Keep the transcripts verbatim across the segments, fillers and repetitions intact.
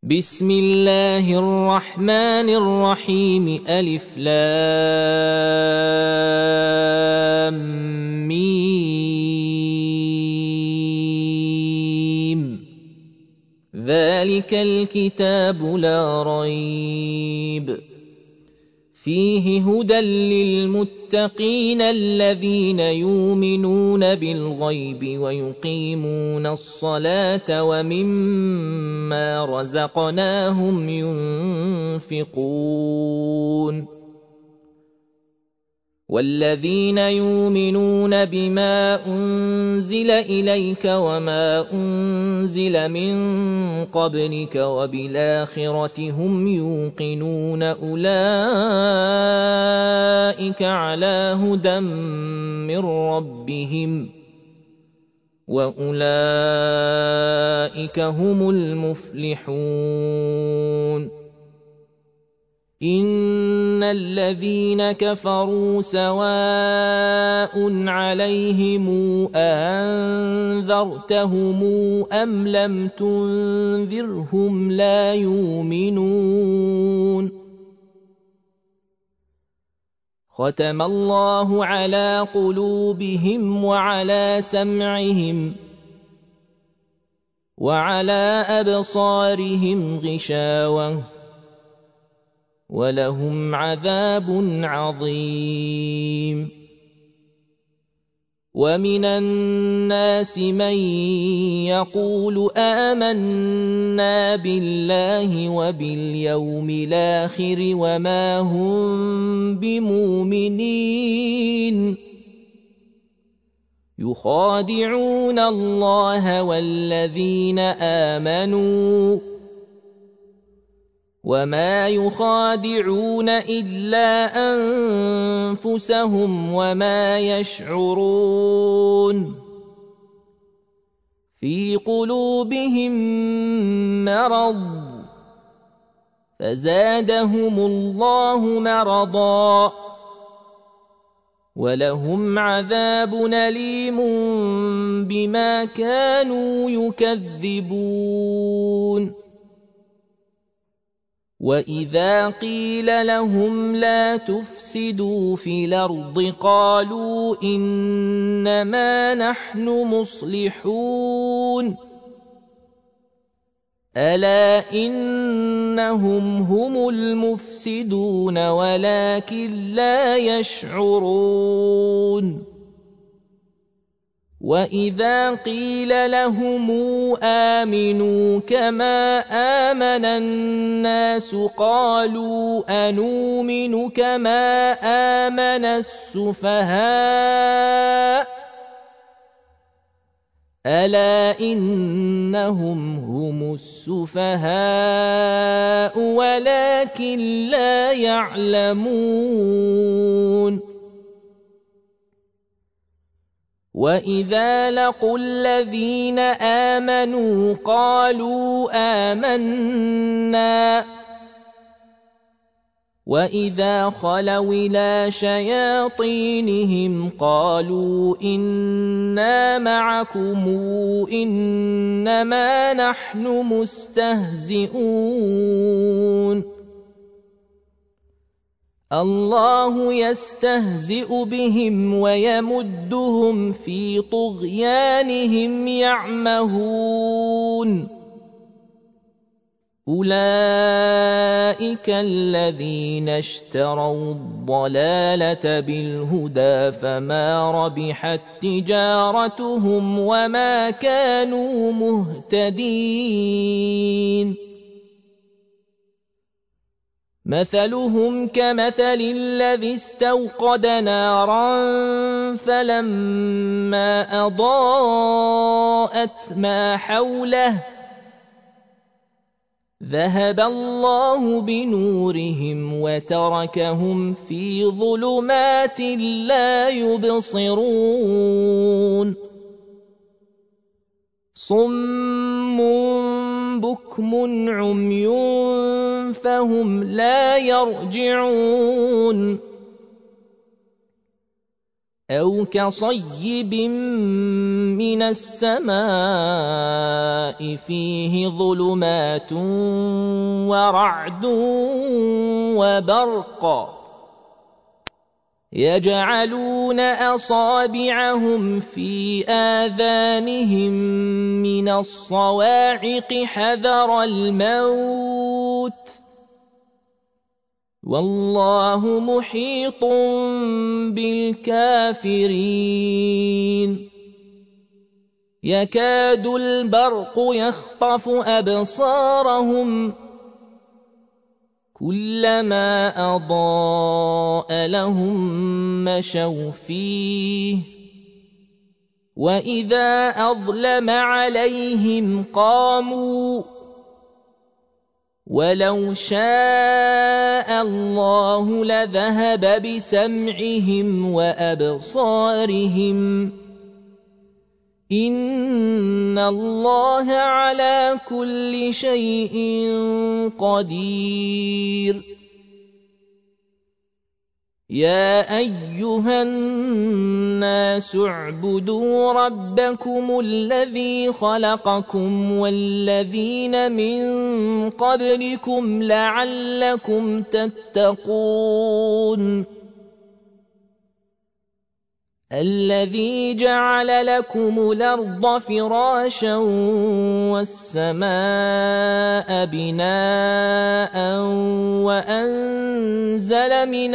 بسم الله الرحمن الرحيم ألف لام ميم ذلك الكتاب لا ريب فيه هدى للمتقين الذين يؤمنون بالغيب ويقيمون الصلاة ومما رزقناهم ينفقون والذين يؤمنون بما أنزل إليك وما أنزل من قبلك وبالآخرة هم يوقنون أولئك على هدى من ربهم وأولئك هم المفلحون إن الذين كفروا سواء عليهم أنذرتهم أم لم تنذرهم لا يؤمنون ختم الله على قلوبهم وعلى سمعهم وعلى أبصارهم غشاوة ولهم عذاب عظيم ومن الناس من يقول آمنا بالله وباليوم الآخر وما هم بمؤمنين يخادعون الله والذين آمنوا وما يخادعون إلا أنفسهم وما يشعرون في قلوبهم مرض فزادهم الله مرضا ولهم عذاب أليم بما كانوا يكذبون وإذا قيل لهم لا تفسدوا في الأرض قالوا إنما نحن مصلحون ألا إنهم هم المفسدون ولكن لا يشعرون وإذا قيل لهم آمنوا كما آمن الناس قالوا أنؤمن كما آمن السفهاء ألا إنهم هم السفهاء ولكن لا يعلمون وإذا لقوا الذين آمنوا قالوا آمنا وإذا خلوا إلى شياطينهم قالوا إنا معكم إنما نحن مستهزئون الله يستهزئ بهم ويمدهم في طغيانهم يعمهون أولئك الذين اشتروا الضلالة بالهدى فما ربحت تجارتهم وما كانوا مهتدين مثلهم كمثل الذي استوقد نارا فلما أضاءت ما حوله ذهب الله بنورهم وتركهم في ظلمات لا يبصرون صم بكم عمي فهم لا يرجعون أو كصيب من السماء فيه ظلمات ورعد وبرق يجعلون أصابعهم في آذانهم من الصواعق حذر الموت والله محيط بالكافرين يكاد البرق يخطف أبصارهم كلما أضاء لهم مشوا فيه وإذا أظلم عليهم قاموا ولو شاء الله لذهب بسمعهم وأبصارهم إن الله على كل شيء قدير يا أيها الناس اعبدوا ربكم الذي خلقكم والذين من قبلكم لعلكم تتقون الذي جعل لكم الأرض فراشا والسماء بناء وأنزل من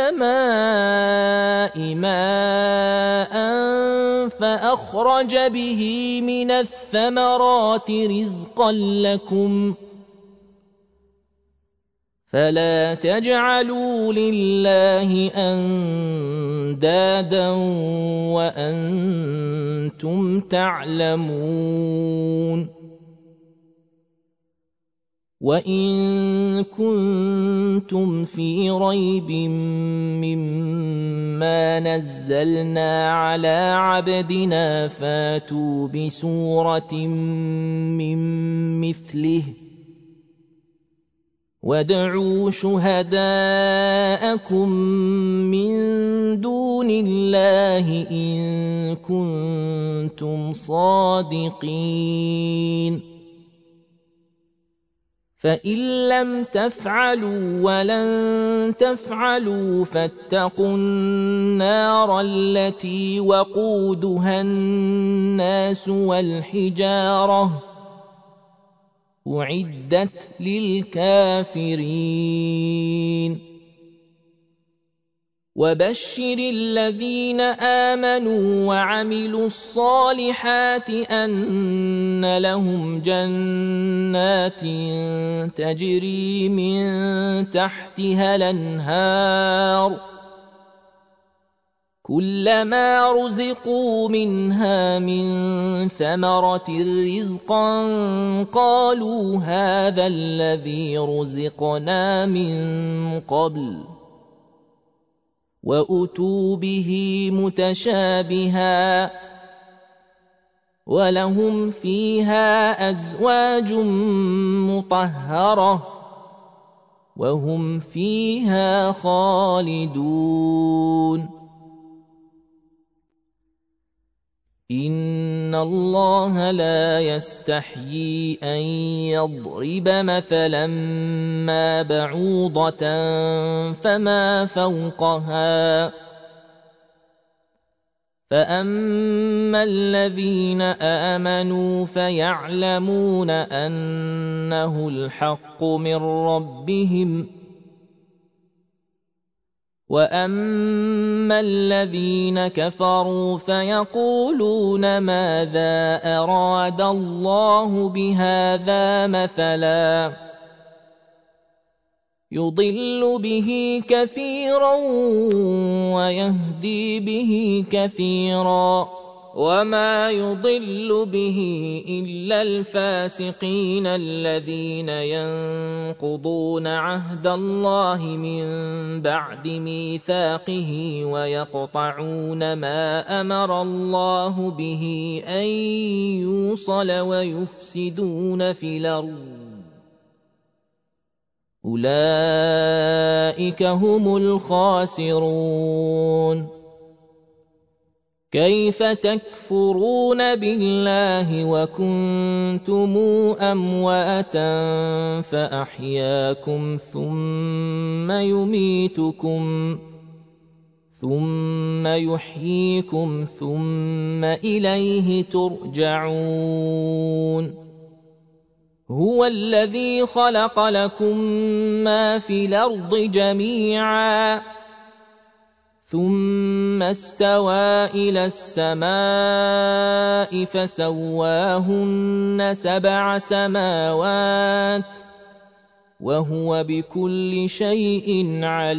السماء ماء فأخرج به من الثمرات رزقا لكم فلا تجعلوا لله أندادا وأنتم تعلمون وإن كنتم في ريب مما نزلنا على عبدنا فاتوا بسورة من مثله وادعوا شهداءكم من دون الله إن كنتم صادقين فإن لم تفعلوا ولن تفعلوا فاتقوا النار التي وقودها الناس والحجارة أعدت للكافرين وبشر الذين آمنوا وعملوا الصالحات أن لهم جنات تجري من تحتها الأنهار كلما رزقوا منها من ثمرة رزقا قالوا هذا الذي رزقنا من قبل وأتوا به متشابها ولهم فيها أزواج مطهرة وهم فيها خالدون إن الله لا يستحيي أن يضرب مثلا ما بعوضة فما فوقها فأما الذين آمنوا فيعلمون أنه الحق من ربهم وأما الذين كفروا فيقولون ماذا أراد الله بهذا مثلا يضل به كثيرا ويهدي به كثيرا وما يضل به إلا الفاسقين الذين ينقضون عهد الله من بعد ميثاقه ويقطعون ما أمر الله به أن يوصل ويفسدون في الأرض أولئك هم الخاسرون كيف تكفرون بالله وكنتم أمواتا فأحياكم ثم يميتكم ثم يحييكم ثم إليه ترجعون هو الذي خلق لكم ما في الأرض جميعا ثم استوى إلى السماء فسواهن سبع سماوات وهو بكل شيء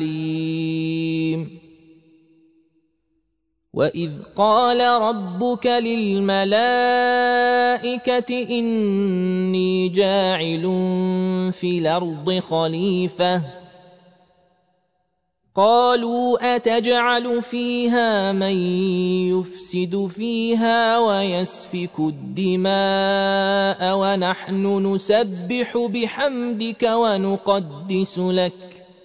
عليم وإذ قال ربك للملائكة إني جاعل في الأرض خليفة قالوا أتجعل فيها من يفسد فيها ويسفك الدماء ونحن نسبح بحمدك ونقدس لك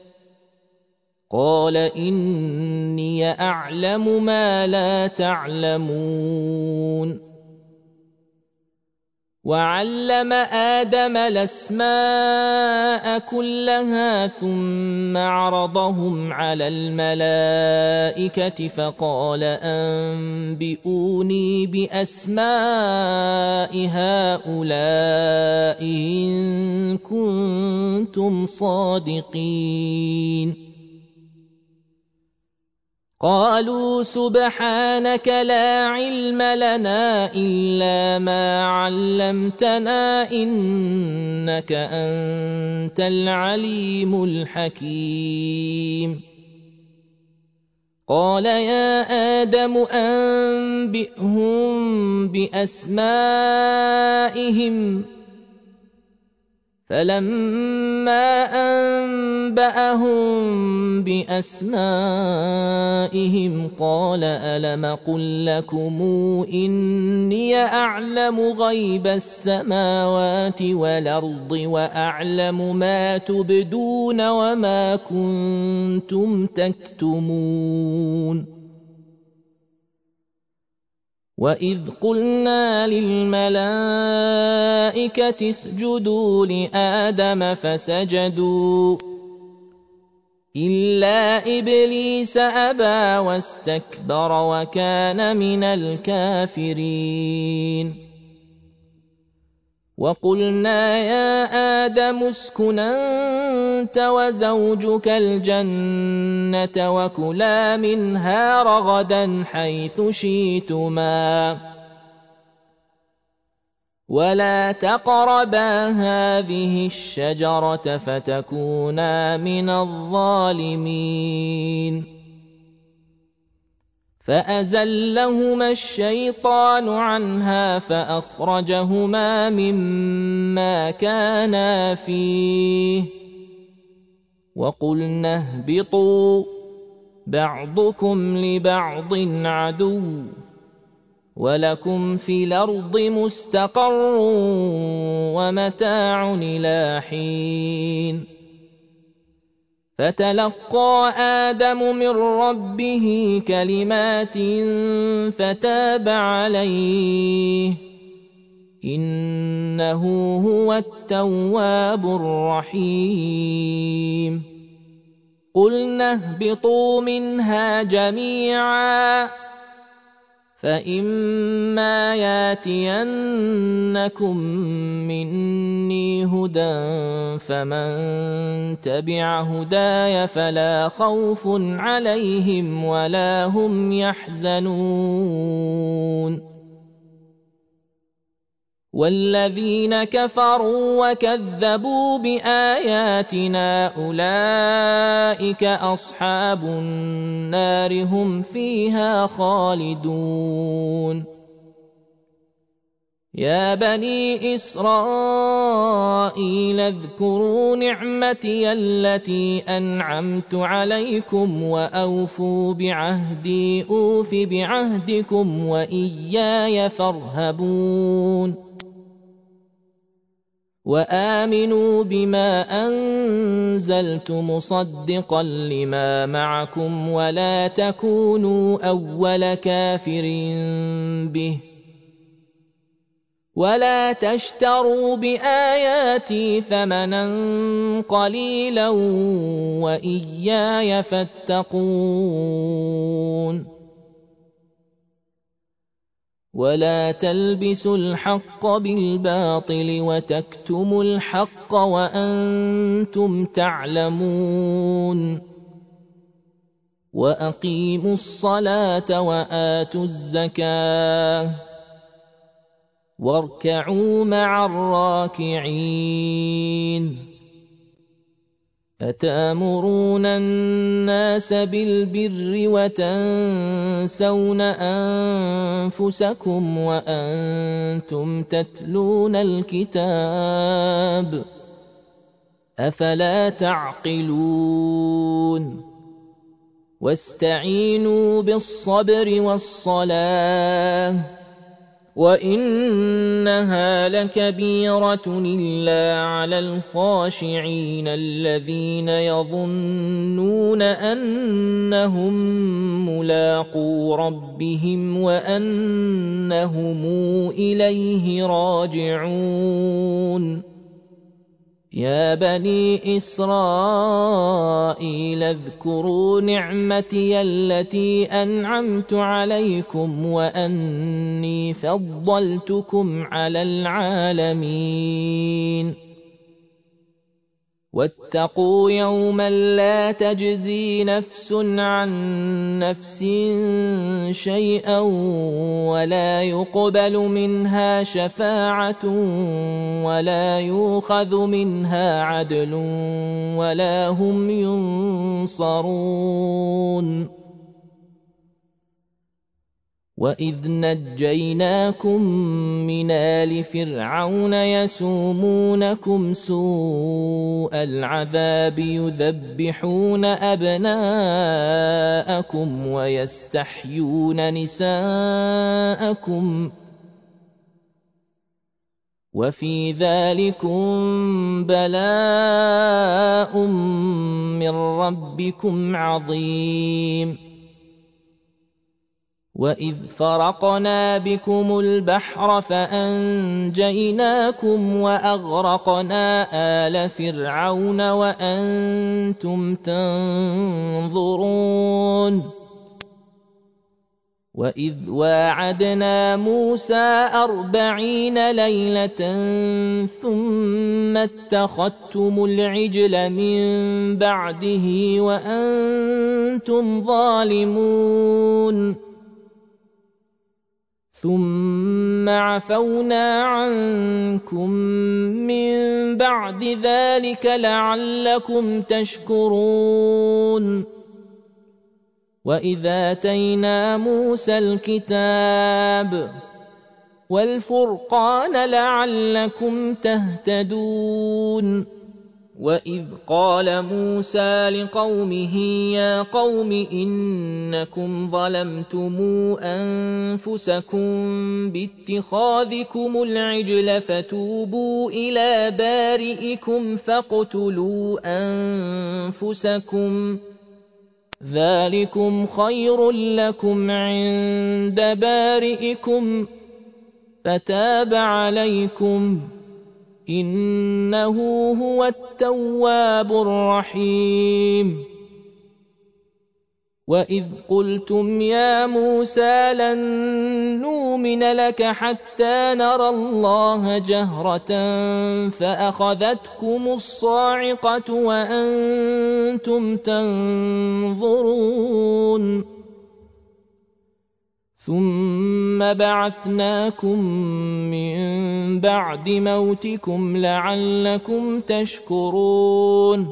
قال إني أعلم ما لا تعلمون وعلم آدم الأسماء كلها ثم عرضهم على الملائكة فقال أنبئوني بأسماء هؤلاء إن كنتم صادقين قالوا سبحانك لا علم لنا إلا ما علمتنا إنك أنت العليم الحكيم قال يا آدم أنبئهم بأسمائهم فلما أنبأهم بأسمائهم قال ألم قل لكم إني أعلم غيب السماوات والأرض وأعلم ما تبدون وما كنتم تكتمون وإذ قلنا للملائكة اسجدوا لآدم فسجدوا إلا إبليس أبى واستكبر وكان من الكافرين وقلنا يا آدم اسكن أنت وزوجك الجنة وكلا منها رغدا حيث شئتما ولا تقربا هذه الشجرة فتكونا من الظالمين فأزلهما الشيطان عنها فأخرجهما مما كانا فيه وقلنا اهبطوا بعضكم لبعض عدو ولكم في الأرض مستقر ومتاع إلى حين فتلقى آدم من ربه كلمات فتاب عليه إنه هو التواب الرحيم قلنا اهبطوا منها جميعا فإما ياتينكم مني هدى فمن تبع هداي فلا خوف عليهم ولا هم يحزنون والذين كفروا وكذبوا بآياتنا أولئك أصحاب النار هم فيها خالدون يا بني إسرائيل اذكروا نعمتي التي أنعمت عليكم وأوفوا بعهدي أوف بعهدكم وإياي فارهبون وآمنوا بما أنزلت مصدقا لما معكم ولا تكونوا أول كافر به ولا تشتروا بآياتي ثمنا قليلا وإياي فاتقون ولا تلبسوا الحق بالباطل وتكتموا الحق وأنتم تعلمون وأقيموا الصلاة وآتوا الزكاة واركعوا مع الراكعين أتأمرون الناس بالبر وتنسون أنفسكم وأنتم تتلون الكتاب أفلا تعقلون واستعينوا بالصبر والصلاة وإنها لكبيرة إلا على الخاشعين الذين يظنون أنهم ملاقو ربهم وأنهم إليه راجعون يا بني إسرائيل اذكروا نعمتي التي أنعمت عليكم وأني فضلتكم على العالمين واتقوا يوما لا تجزي نفس عن نفس شيئا ولا يقبل منها شفاعة ولا يؤخذ منها عدل ولا هم ينصرون وإذ نجيناكم من آل فرعون يسومونكم سوء العذاب يذبحون أبناءكم ويستحيون نساءكم وفي ذلكم بلاء من ربكم عظيم وإذ فرقنا بكم البحر فأنجيناكم وأغرقنا آل فرعون وأنتم تنظرون وإذ واعدنا موسى أربعين ليلة ثم اتخذتم العجل من بعده وأنتم ظالمون ثم عفونا عنكم من بعد ذلك لعلكم تشكرون وإذ آتينا موسى الكتاب والفرقان لعلكم تهتدون وإذ قال موسى لقومه يا قوم إنكم ظلمتم أنفسكم باتخاذكم العجل فتوبوا إلى بارئكم فاقتلوا أنفسكم ذلكم خير لكم عند بارئكم فتاب عليكم إنه هو التواب الرحيم وإذ قلتم يا موسى لن نؤمن لك حتى نرى الله جهرة فأخذتكم الصاعقة وأنتم تنظرون ثم بعثناكم من بعد موتكم لعلكم تشكرون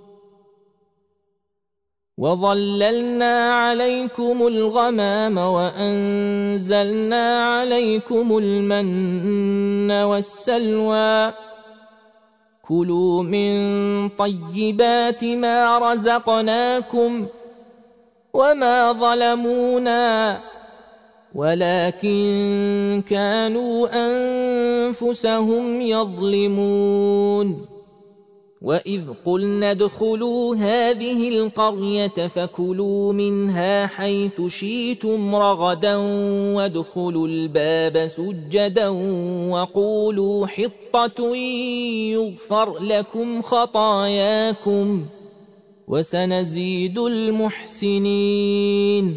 وظللنا عليكم الغمام وأنزلنا عليكم المن والسلوى كلوا من طيبات ما رزقناكم وما ظلمونا ولكن كانوا أنفسهم يظلمون. وإذ قلنا ادخلوا هذه القرية فكلوا منها حيث شئتم رغدا وادخلوا الباب سجدا وقولوا حطة يغفر لكم خطاياكم وسنزيد المحسنين.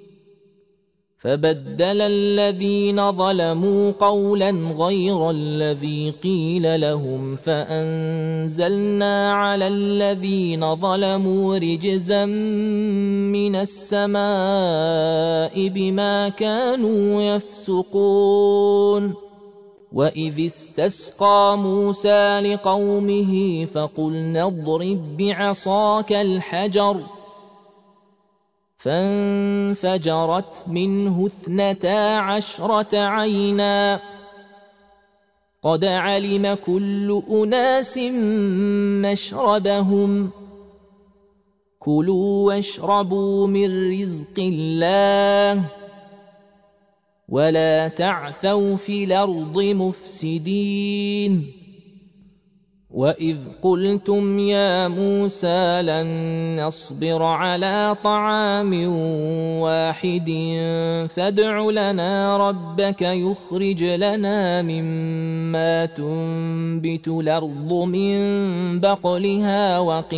فبدل الذين ظلموا قولا غير الذي قيل لهم فأنزلنا على الذين ظلموا رجزا من السماء بما كانوا يفسقون. وإذ استسقى موسى لقومه فقلنا اضرب بعصاك الحجر فانفجرت منه اثنتا عشرة عينا قد علم كل أناس مشربهم كلوا واشربوا من رزق الله ولا تعثوا في الأرض مفسدين. وإذ قلتم يا موسى لن نصبر على طعام واحد فادع لنا ربك يخرج لنا مما تنبت الأرض من بقلها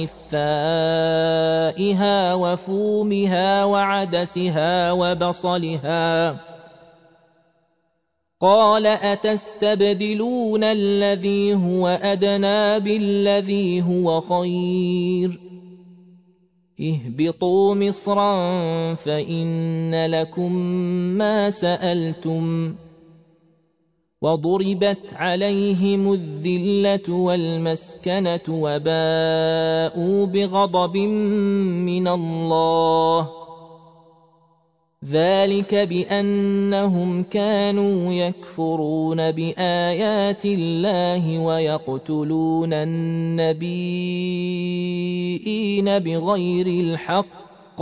وقثائها وفومها وعدسها وبصلها قال أتستبدلون الذي هو أدنى بالذي هو خير اهبطوا مصرا فإن لكم ما سألتم وضربت عليهم الذلة والمسكنة وباءوا بغضب من الله ذلك بأنهم كانوا يكفرون بآيات الله ويقتلون النبيين بغير الحق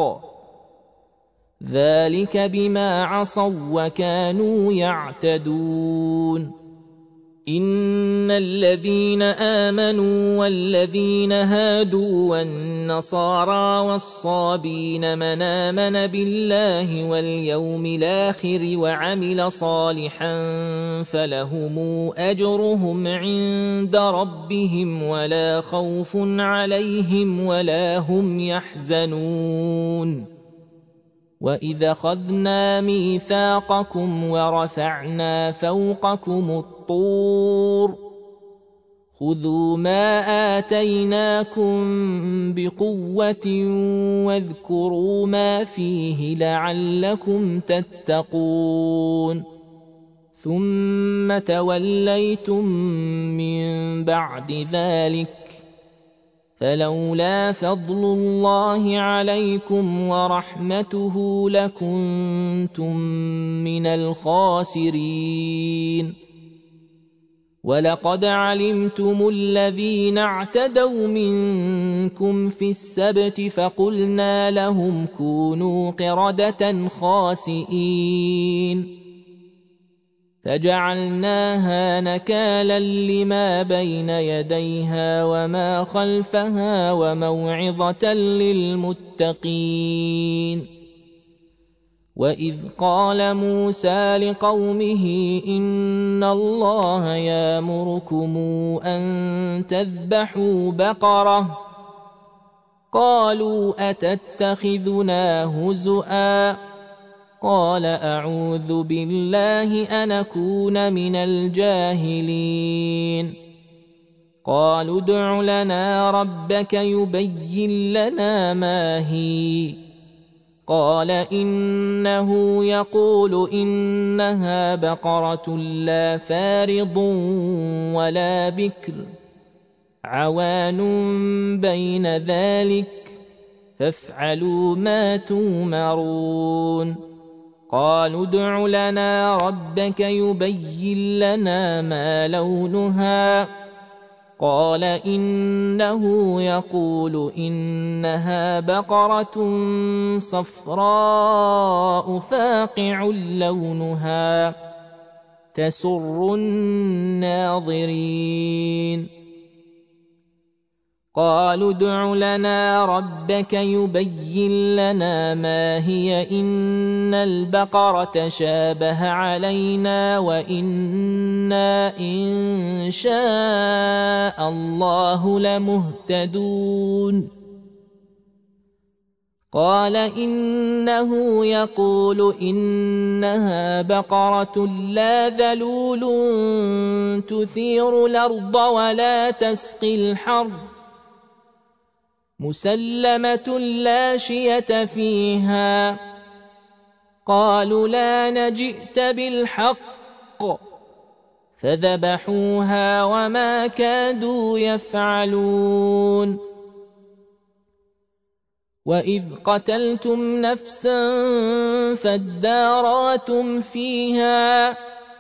ذلك بما عصوا وكانوا يعتدون. إن الذين آمنوا والذين هادوا والنصارى والصابين من آمن بالله واليوم الآخر وعمل صالحا فلهم أجرهم عند ربهم ولا خوف عليهم ولا هم يحزنون. وإذا أخذنا ميثاقكم ورفعنا فوقكم الطور خذوا ما آتيناكم بقوة واذكروا ما فيه لعلكم تتقون. ثم توليتم من بعد ذلك فلولا فضل الله عليكم ورحمته لكنتم من الخاسرين. ولقد علمتم الذين اعتدوا منكم في السبت فقلنا لهم كونوا قردة خاسئين فجعلناها نكالا لما بين يديها وما خلفها وموعظة للمتقين. وإذ قال موسى لقومه إن الله يأمركم أن تذبحوا بقرة قالوا أتتخذنا هزؤا قال أعوذ بالله أن أكون من الجاهلين. قالوا ادع لنا ربك يبين لنا ما هي قال إنه يقول إنها بقرة لا فارض ولا بكر عوان بين ذلك فافعلوا ما تؤمرون. قالوا ادع لنا ربك يبين لنا ما لونها قال إنه يقول إنها بقرة صفراء فاقع لونها تسر الناظرين قالوا ادع لنا ربك يبين لنا ما هي إن البقرة شابه علينا وإنا إن شاء الله لمهتدون قال إنه يقول إنها بقرة لا ذلول تثير الأرض ولا تسقي الحرث مسلمة لا شية فيها قالوا لا نجئت بالحق فذبحوها وما كادوا يفعلون وإذ قتلتم نفسا فادارأتم فيها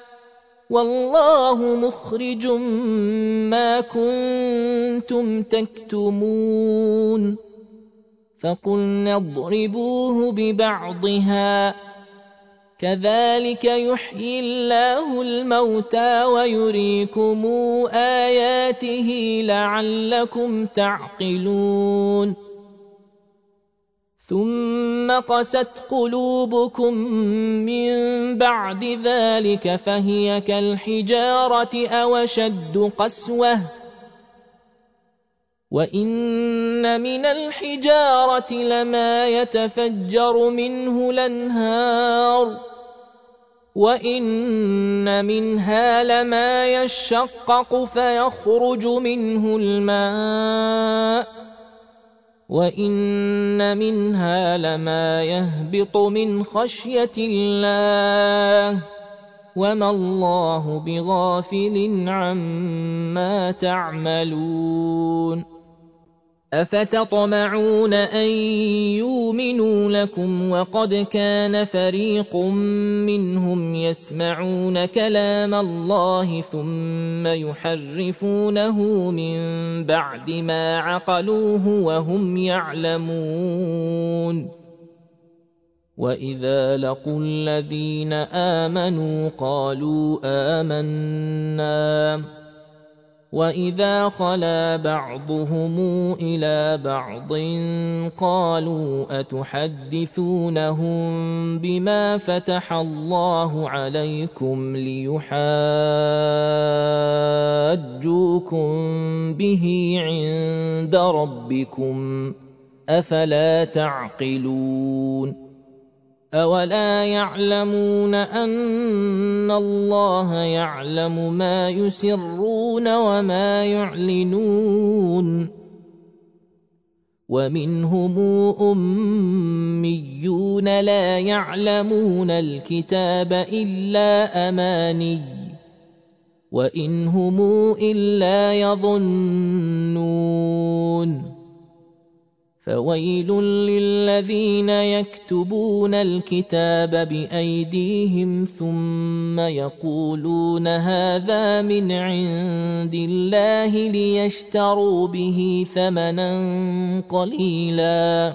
والله مخرج ما كنتم تكتمون فقلنا اضربوه ببعضها كذلك يحيي الله الموتى ويريكم آياته لعلكم تعقلون ثم قست قلوبكم من بعد ذلك فهي كالحجارة أو أشد قسوة وإن من الحجارة لما يتفجر منه الأنهار وإن منها لما يشقق فيخرج منه الماء وإن منها لما يهبط من خشية الله وما الله بغافل عما تعملون أفتطمعون أن يؤمنوا لكم وقد كان فريق منهم يسمعون كلام الله ثم يحرفونه من بعد ما عقلوه وهم يعلمون وإذا لقوا الذين آمنوا قالوا آمنا وإذا خلا بعضهم إلى بعض قالوا أتحدثونهم بما فتح الله عليكم ليحاجوكم به عند ربكم أفلا تعقلون أولا يعلمون أن الله يعلم ما يسرون وما يعلنون ومنهم أميون لا يعلمون الكتاب إلا أماني وإن هم إلا يظنون فويل للذين يكتبون الكتاب بأيديهم ثم يقولون هذا من عند الله ليشتروا به ثمنا قليلا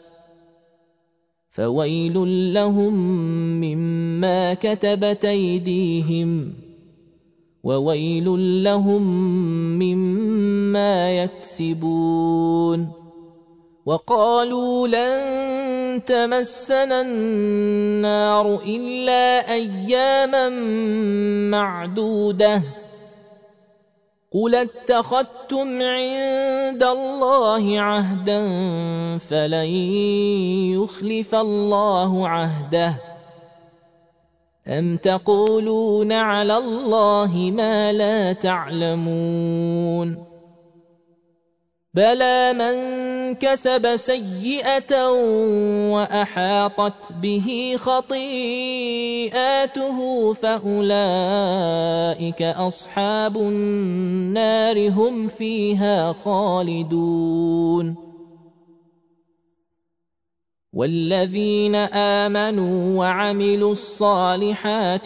فويل لهم مما كتبت أيديهم وويل لهم مما يكسبون وقالوا لن تمسنا النار إلا أياما معدودة قل اتخذتم عند الله عهدا فلن يخلف الله عهده أم تقولون على الله ما لا تعلمون بلى من كسب سيئة وأحاطت به خطيئاته فأولئك أصحاب النار هم فيها خالدون والذين آمنوا وعملوا الصالحات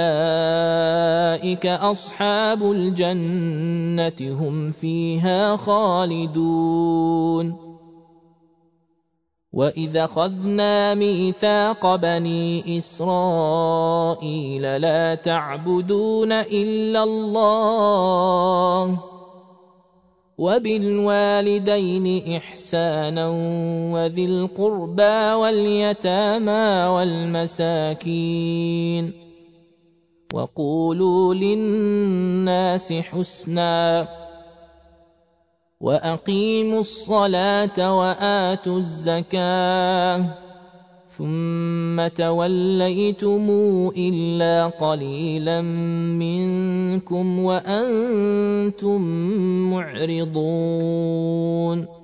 أولئك أصحاب الجنة هم فيها خالدون. وإذا أخذنا ميثاق بني إسرائيل لا تعبدون إلا الله وبالوالدين إحسانا وذي القربى واليتامى والمساكين وقولوا للناس حسنا وأقيموا الصلاة وآتوا الزكاة ثم توليتم إلا قليلا منكم وأنتم معرضون.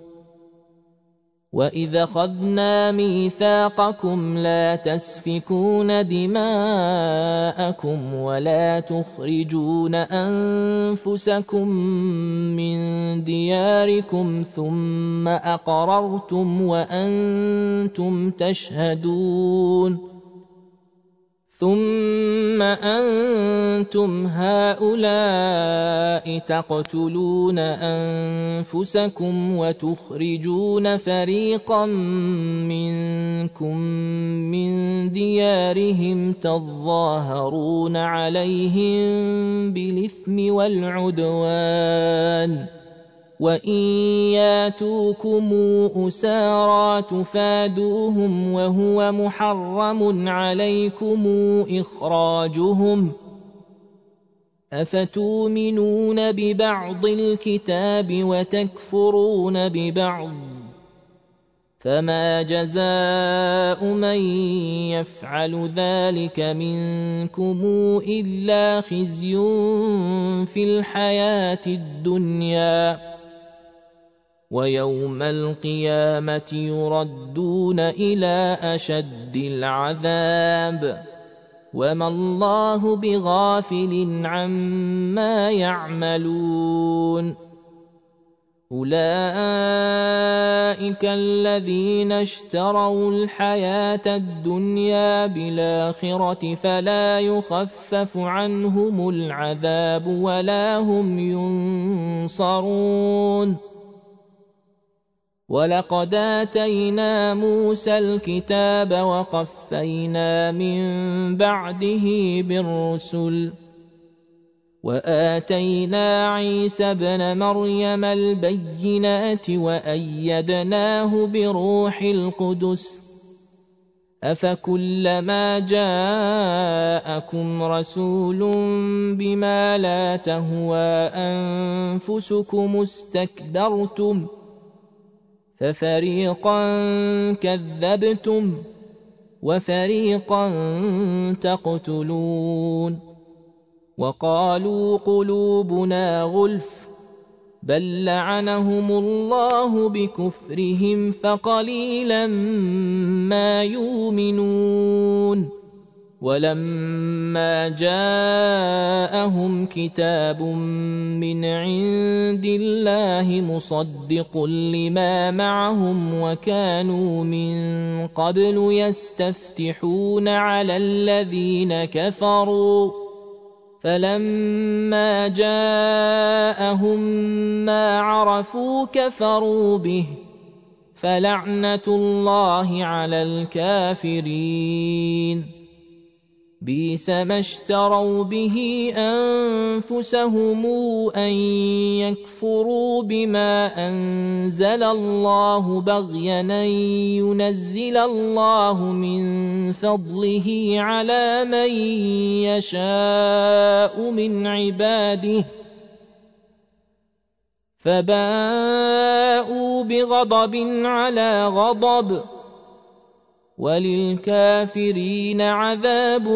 وإذا أخذنا ميثاقكم لا تسفكون دماءكم ولا تخرجون أنفسكم من دياركم ثم أقررتم وأنتم تشهدون ثم أنتم هؤلاء تقتلون أنفسكم وتخرجون فريقا منكم من ديارهم تظاهرون عليهم بالإثم والعدوان وإن ياتوكم أسارى تفادوهم وهو محرم عليكم إخراجهم أفتؤمنون ببعض الكتاب وتكفرون ببعض فما جزاء من يفعل ذلك منكم إلا خزي في الحياة الدنيا ويوم القيامة يردون إلى أشد العذاب وما الله بغافل عما يعملون. أولئك الذين اشتروا الحياة الدنيا بالآخرة فلا يخفف عنهم العذاب ولا هم ينصرون. ولقد آتينا موسى الكتاب وقفينا من بعده بالرسل وآتينا عيسى ابن مريم البينات وأيدناه بروح القدس أفكلما جاءكم رسول بما لا تهوى أنفسكم استكبرتم ففريقا كذبتم وفريقا تقتلون. وقالوا قلوبنا غلف بل لعنهم الله بكفرهم فقليلا ما يؤمنون. ولما جاءهم كتاب من عند الله مصدق لما معهم وكانوا من قبل يستفتحون على الذين كفروا فلما جاءهم ما عرفوا كفروا به فلعنة الله على الكافرين. بئس ما اشتروا به أنفسهم أن يكفروا بما أنزل الله بغيا أن ينزل الله من فضله على من يشاء من عباده فباءوا بغضب على غضب وللكافرين عذاب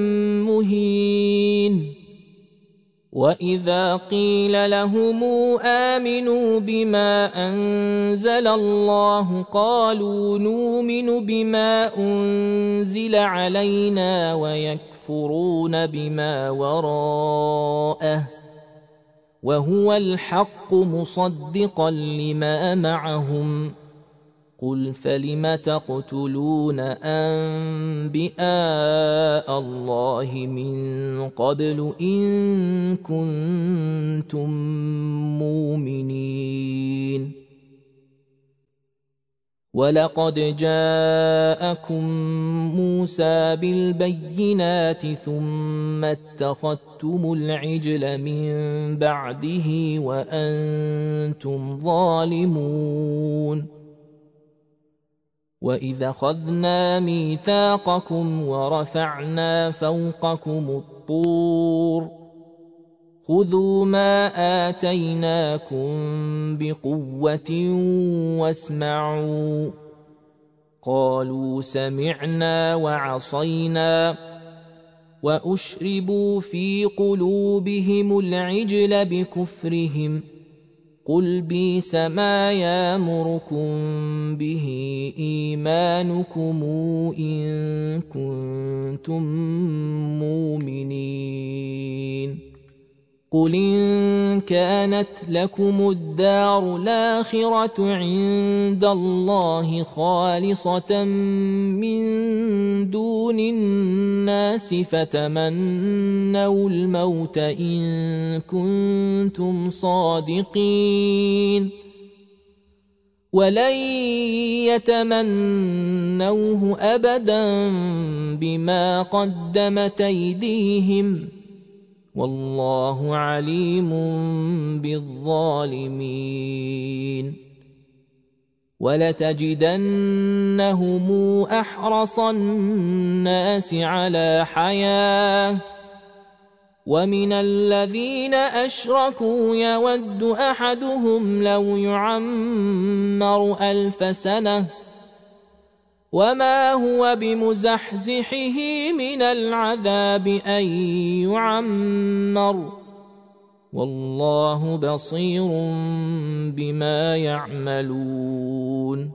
مهين. وإذا قيل لهم آمنوا بما أنزل الله قالوا نؤمن بما أنزل علينا ويكفرون بما وراءه وهو الحق مصدقا لما معهم قل فلم تقتلون أنبياء الله من قبل إن كنتم مؤمنين ولقد جاءكم موسى بالبينات ثم اتخذتم العجل من بعده وأنتم ظالمون وإذا أخذنا ميثاقكم ورفعنا فوقكم الطور خذوا ما آتيناكم بقوة واسمعوا قالوا سمعنا وعصينا وأشربوا في قلوبهم العجل بكفرهم قل بئس ما يأمركم به إيمانكم إن كنتم مؤمنين قل إن كانت لكم الدار الآخرة عند الله خالصة من دون الناس فتمنوا الموت إن كنتم صادقين ولن يتمنوه أبدا بما قدمت أيديهم والله عليم بالظالمين ولتجدنهم أحرص الناس على حياة ومن الذين أشركوا يود أحدهم لو يعمر ألف سنة وما هو بمزحزحه من العذاب أن يعمر والله بصير بما يعملون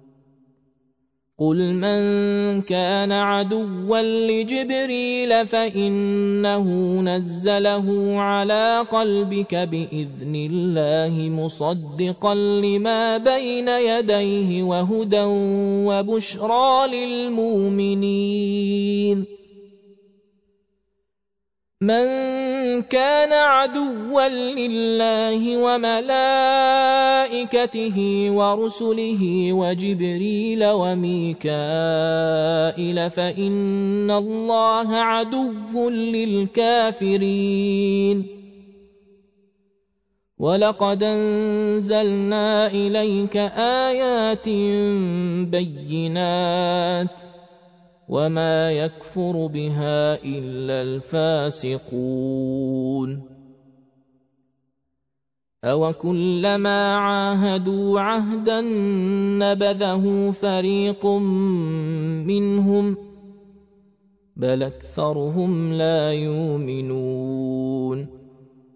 قل من كان عدوا لجبريل فإنه نزله على قلبك بإذن الله مصدقا لما بين يديه وهدى وبشرى للمؤمنين من كان عدوا لله وملائكته ورسله وجبريل وميكائيل فإن الله عدو للكافرين ولقد أنزلنا إليك آيات بينات وما يكفر بها إلا الفاسقون أوكلما عاهدوا عهدا نبذه فريق منهم بل أكثرهم لا يؤمنون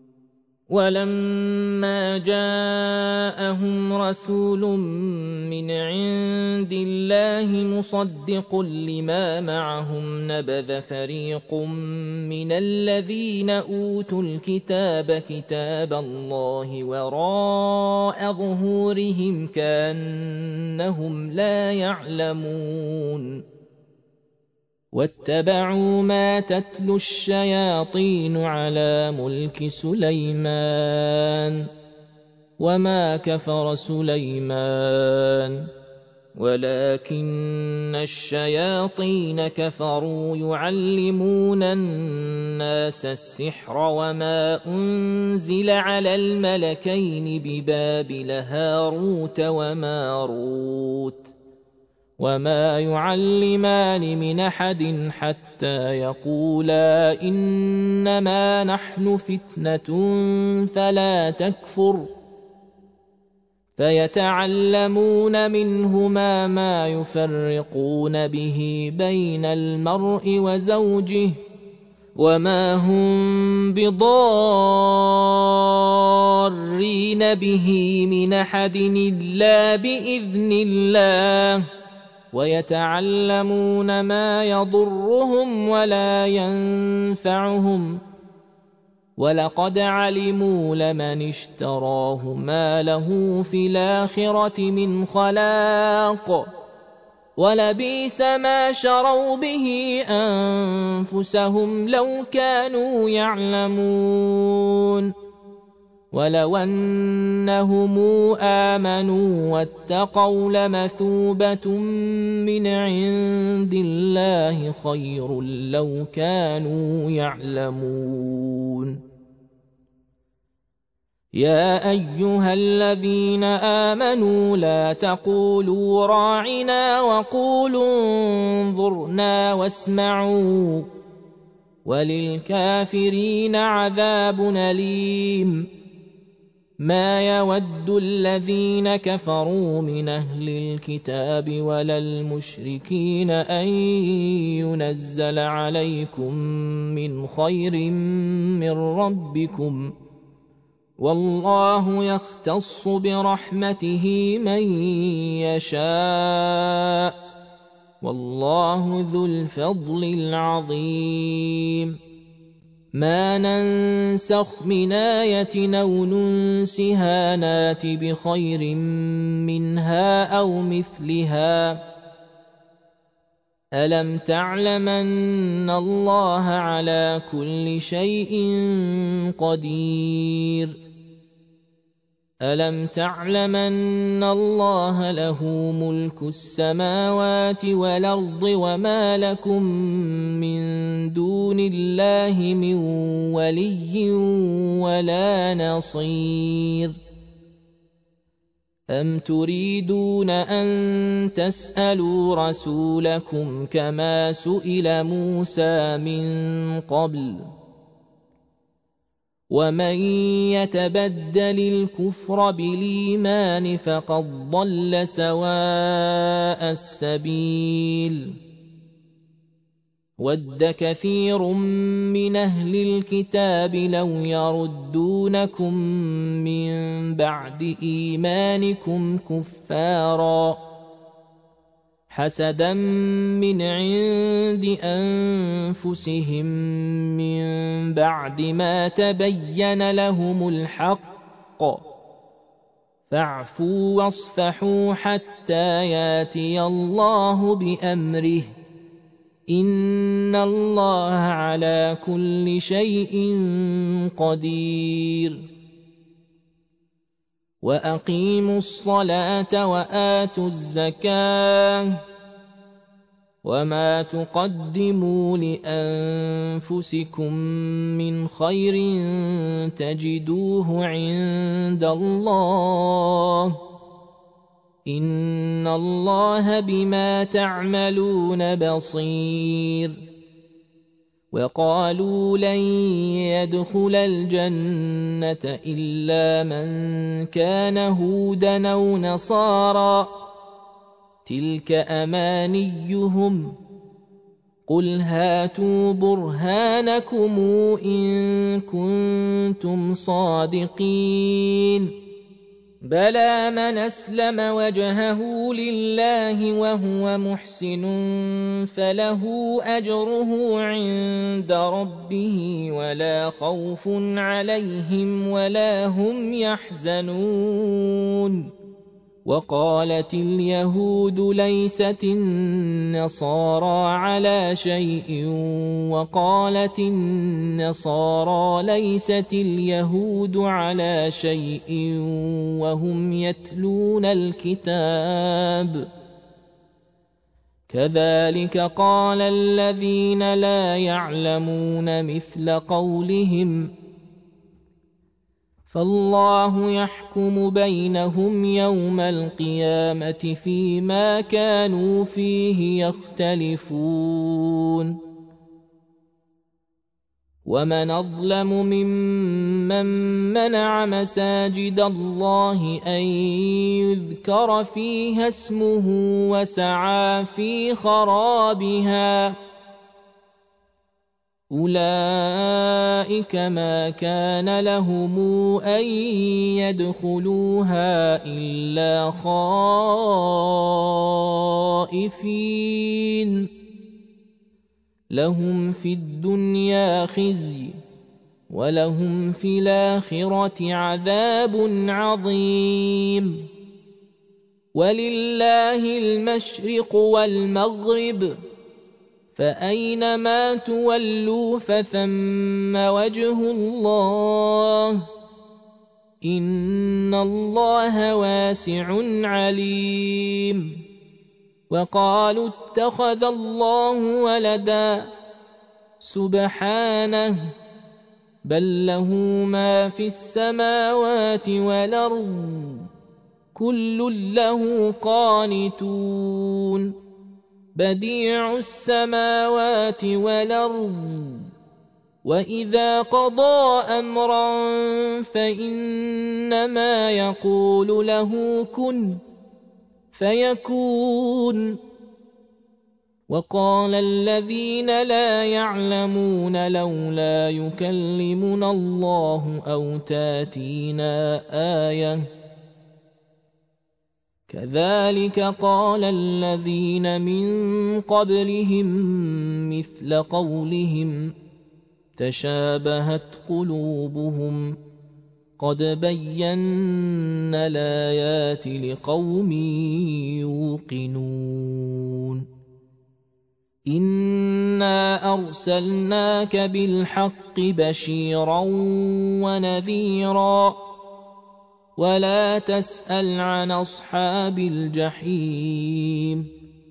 ولما جاءهم رسول من عند الله مصدق لما معهم نبذ فريق من الذين أوتوا الكتاب كتاب الله وراء ظهورهم كأنهم لا يعلمون واتبعوا ما تتلو الشياطين على ملك سليمان وما كفر سليمان ولكن الشياطين كفروا يعلمون الناس السحر وما أنزل على الملكين ببابل هاروت وماروت وما يعلمان من أحد حتى يقولا إنما نحن فتنة فلا تكفر فيتعلمون منهما ما يفرقون به بين المرء وزوجه وما هم بضارين به من أحد إلا بإذن الله ويتعلمون ما يضرهم ولا ينفعهم ولقد علموا لمن اشتراه ما له في الآخرة من خلاق ولبئس ما شروا به أنفسهم لو كانوا يعلمون ولو أنهم آمنوا واتقوا لمثوبة من عند الله خير لو كانوا يعلمون يا أيها الذين آمنوا لا تقولوا راعنا وقولوا انظرنا واسمعوا وللكافرين عذاب أليم ما يود الذين كفروا من أهل الكتاب ولا المشركين أن ينزل عليكم من خير من ربكم والله يختص برحمته من يشاء والله ذو الفضل العظيم ما ننسخ من آية أو ننسها نات بخير منها أو مثلها ألم تعلم أن الله على كل شيء قدير ألم تعلم أن الله له ملك السماوات والأرض وما لكم من دون الله من ولي ولا نصير أم تريدون أن تسألوا رسولكم كما سئل موسى من قبل ومن يتبدل الكفر بالإيمان فقد ضل سواء السبيل ود كثير من أهل الكتاب لو يردونكم من بعد إيمانكم كفارا حسدا من عند أنفسهم من بعد ما تبين لهم الحق فاعفوا واصفحوا حتى ياتي الله بأمره إن الله على كل شيء قدير وأقيموا الصلاة وآتوا الزكاة وما تقدموا لأنفسكم من خير تجدوه عند الله إن الله بما تعملون بصير وقالوا لن يدخل الجنة إلا من كان هودا أو نصارى تلك أمانيهم قل هاتوا برهانكم إن كنتم صادقين بلى من أسلم وجهه لله وهو محسن فله أجره عند ربه ولا خوف عليهم ولا هم يحزنون وقالت اليهود ليست النصارى على شيء وقالت النصارى ليست اليهود على شيء وهم يتلون الكتاب كذلك قال الذين لا يعلمون مثل قولهم فالله يحكم بينهم يوم القيامة فيما كانوا فيه يختلفون ومن أظلم ممن منع مساجد الله أن يذكر فيها اسمه وسعى في خرابها أولئك ما كان لهم أن يدخلوها إلا خائفين لهم في الدنيا خزي ولهم في الآخرة عذاب عظيم. ولله المشرق والمغرب، فأينما تولوا فثم وجه الله، إن الله واسع عليم. وقالوا اتخذ الله ولدا، سبحانه، بل له ما في السماوات والأرض، كل له قانتون. بديع السماوات والأرض، وإذا قضى أمرا فإنما يقول له كن فيكون. وقال الذين لا يعلمون لولا يكلمنا الله أو تاتينا آية، كذلك قال الذين من قبلهم مثل قولهم تشابهت قلوبهم، قد بينا الآيات لقوم يوقنون. إنا أرسلناك بالحق بشيرا ونذيرا، ولا تسأل عن أصحاب الجحيم.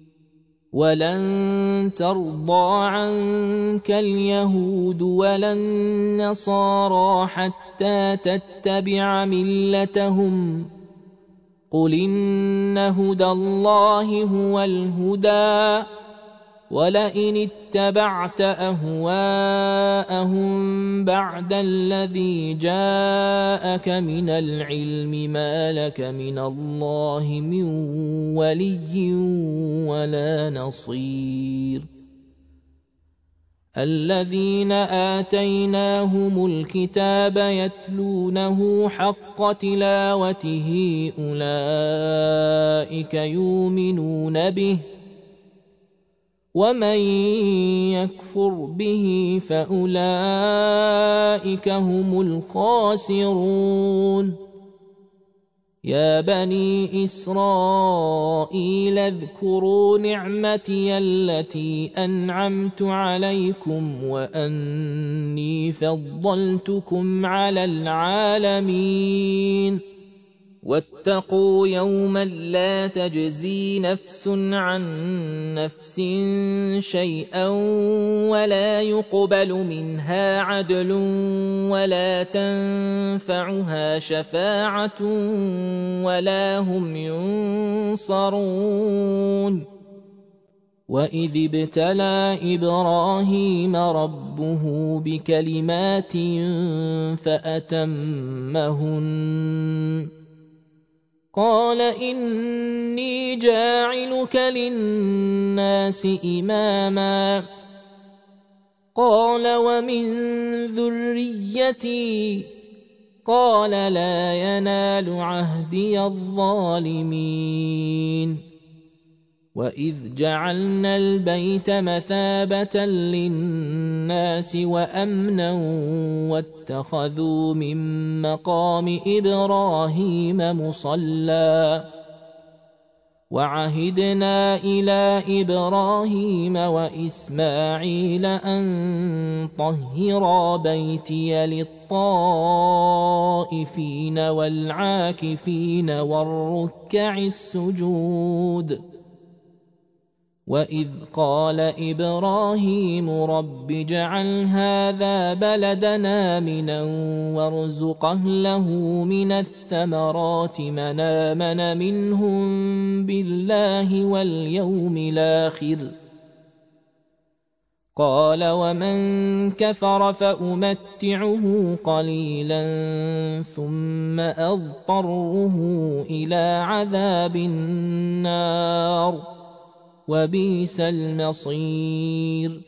ولن ترضى عنك اليهود ولا النصارى حتى تتبع ملتهم، قل إن هدى الله هو الهدى، ولئن اتبعت أهواءهم بعد الذي جاءك من العلم ما لك من الله من ولي ولا نصير. الذين آتيناهم الكتاب يتلونه حق تلاوته أولئك يؤمنون به، ومن يكفر به فأولئك هم الخاسرون. يا بني إسرائيل اذكروا نعمتي التي أنعمت عليكم وأني فضلتكم على العالمين. واتقوا يوما لا تجزي نفس عن نفس شيئا ولا يقبل منها عدل ولا تنفعها شفاعة ولا هم ينصرون. وإذ ابتلى إبراهيم ربه بكلمات فأتمهن، قال إني جاعلك للناس إماما، قال ومن ذريتي، قال لا ينال عهدي الظالمين. وإذ جعلنا البيت مثابة للناس وأمنا واتخذوا من مقام إبراهيم مصلى، وعهدنا إلى إبراهيم وإسماعيل أن طهرا بيتي للطائفين والعاكفين والركع السجود. وإذ قال إبراهيم رب اجعل هذا بلدنا آمنا وارزق أهله من الثمرات من آمن منهم بالله واليوم الآخر، قال ومن كفر فأمتعه قليلا ثم أضطره إلى عذاب النار وبئس المصير.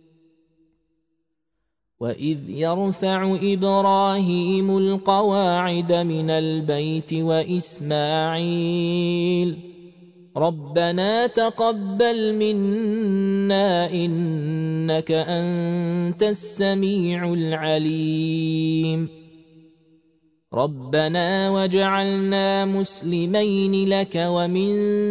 وإذ يرفع إبراهيم القواعد من البيت وإسماعيل ربنا تقبل منا إنك أنت السميع العليم ربنا واجعلنا مسلمين لك ومن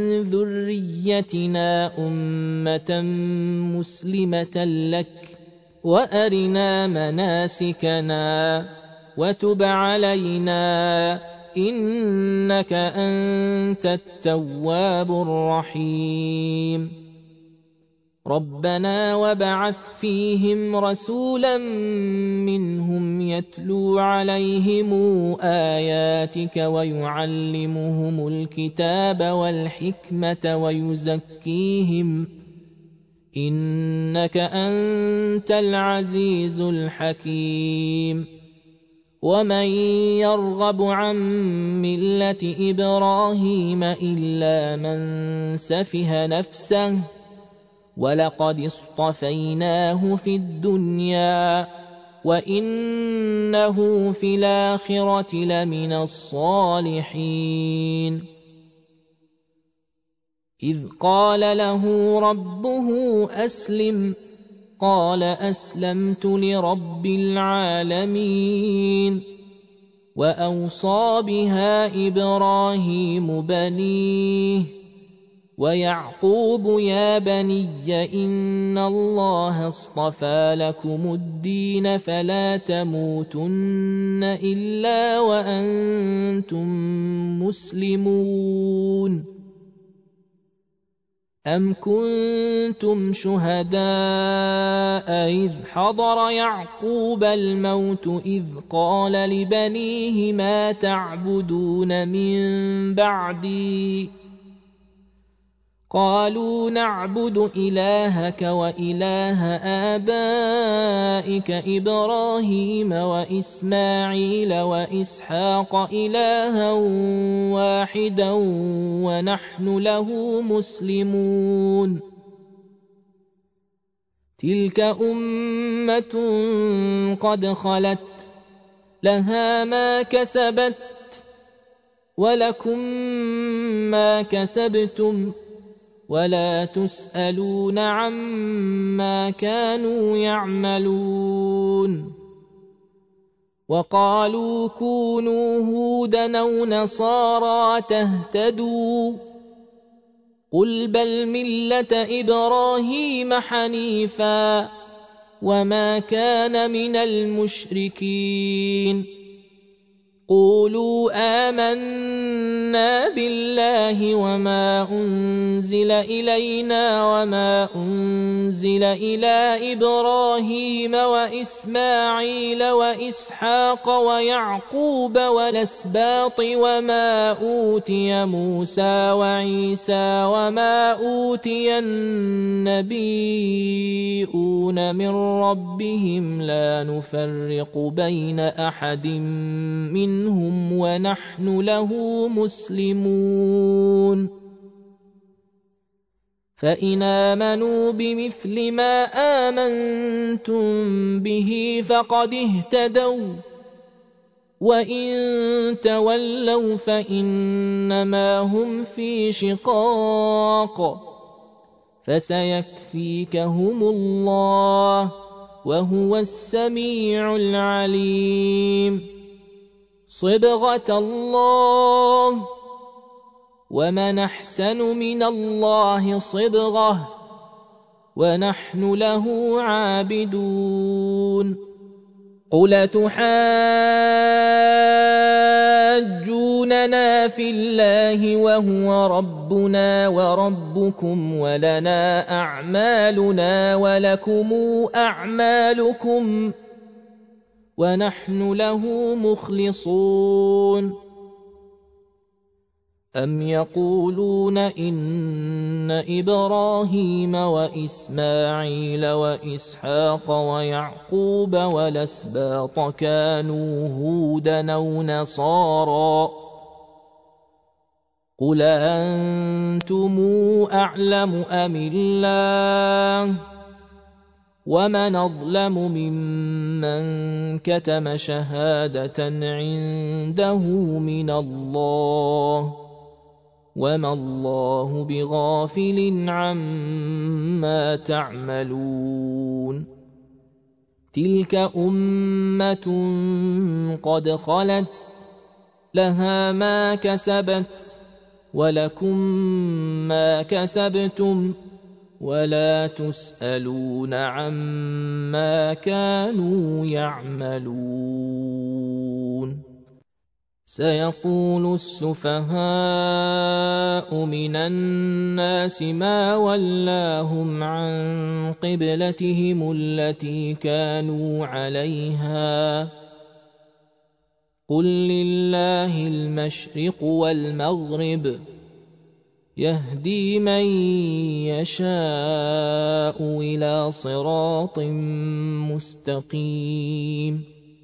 ذريتنا أمة مسلمة لك وأرنا مناسكنا وتب علينا إنك أنت التواب الرحيم ربنا وابعث فيهم رسولا منهم يتلو عليهم آياتك ويعلمهم الكتاب والحكمة ويزكيهم إنك أنت العزيز الحكيم ومن يرغب عن ملة إبراهيم إلا من سفه نفسه ولقد اصطفيناه في الدنيا وإنه في الآخرة لمن الصالحين إذ قال له ربه أسلم قال أسلمت لرب العالمين وأوصى بها إبراهيم بنيه ويعقوب يا بني إن الله اصطفى لكم الدين فلا تموتن إلا وأنتم مسلمون أم كنتم شهداء إذ حضر يعقوب الموت إذ قال لبنيه ما تعبدون من بعدي قالوا نعبد إلهك وإله آبائك إبراهيم وإسماعيل وإسحاق إلها واحدا ونحن له مسلمون تلك أمة قد خلت لها ما كسبت ولكم ما كسبتم ولا تسألون عما كانوا يعملون وقالوا كونوا هودا أو نصارى تهتدوا قل بل ملة إبراهيم حنيفا وما كان من المشركين قولوا آمنا بالله وما أنزل إلينا وما أنزل إلى إبراهيم وإسماعيل وإسحاق ويعقوب والأسباط وما أوتي موسى وعيسى وما أوتي النبيون من ربهم لا نفرق بين أحد من منهم ونحن له مسلمون فإن آمنوا بمثل ما آمنتم به فقد اهتدوا وإن تولوا فإنما هم في شقاق فسيكفيكهم الله وهو السميع العليم صبغة الله ومن أحسن من الله صبغة ونحن له عابدون قل تحاجوننا في الله وهو ربنا وربكم ولنا أعمالنا ولكم أعمالكم ونحن له مخلصون أم يقولون إن إبراهيم وإسماعيل وإسحاق ويعقوب والأسباط كانوا هودا أو نصارى قل أنتم أعلم أم الله ومن أظلم ممن كتم شهادة عنده من الله وما الله بغافل عما تعملون تلك أمة قد خلت لها ما كسبت ولكم ما كسبتم ولا تسألون عما كانوا يعملون سيقول السفهاء من الناس ما ولاهم عن قبلتهم التي كانوا عليها قل لله المشرق والمغرب يهدي من يشاء إلى صراط مستقيم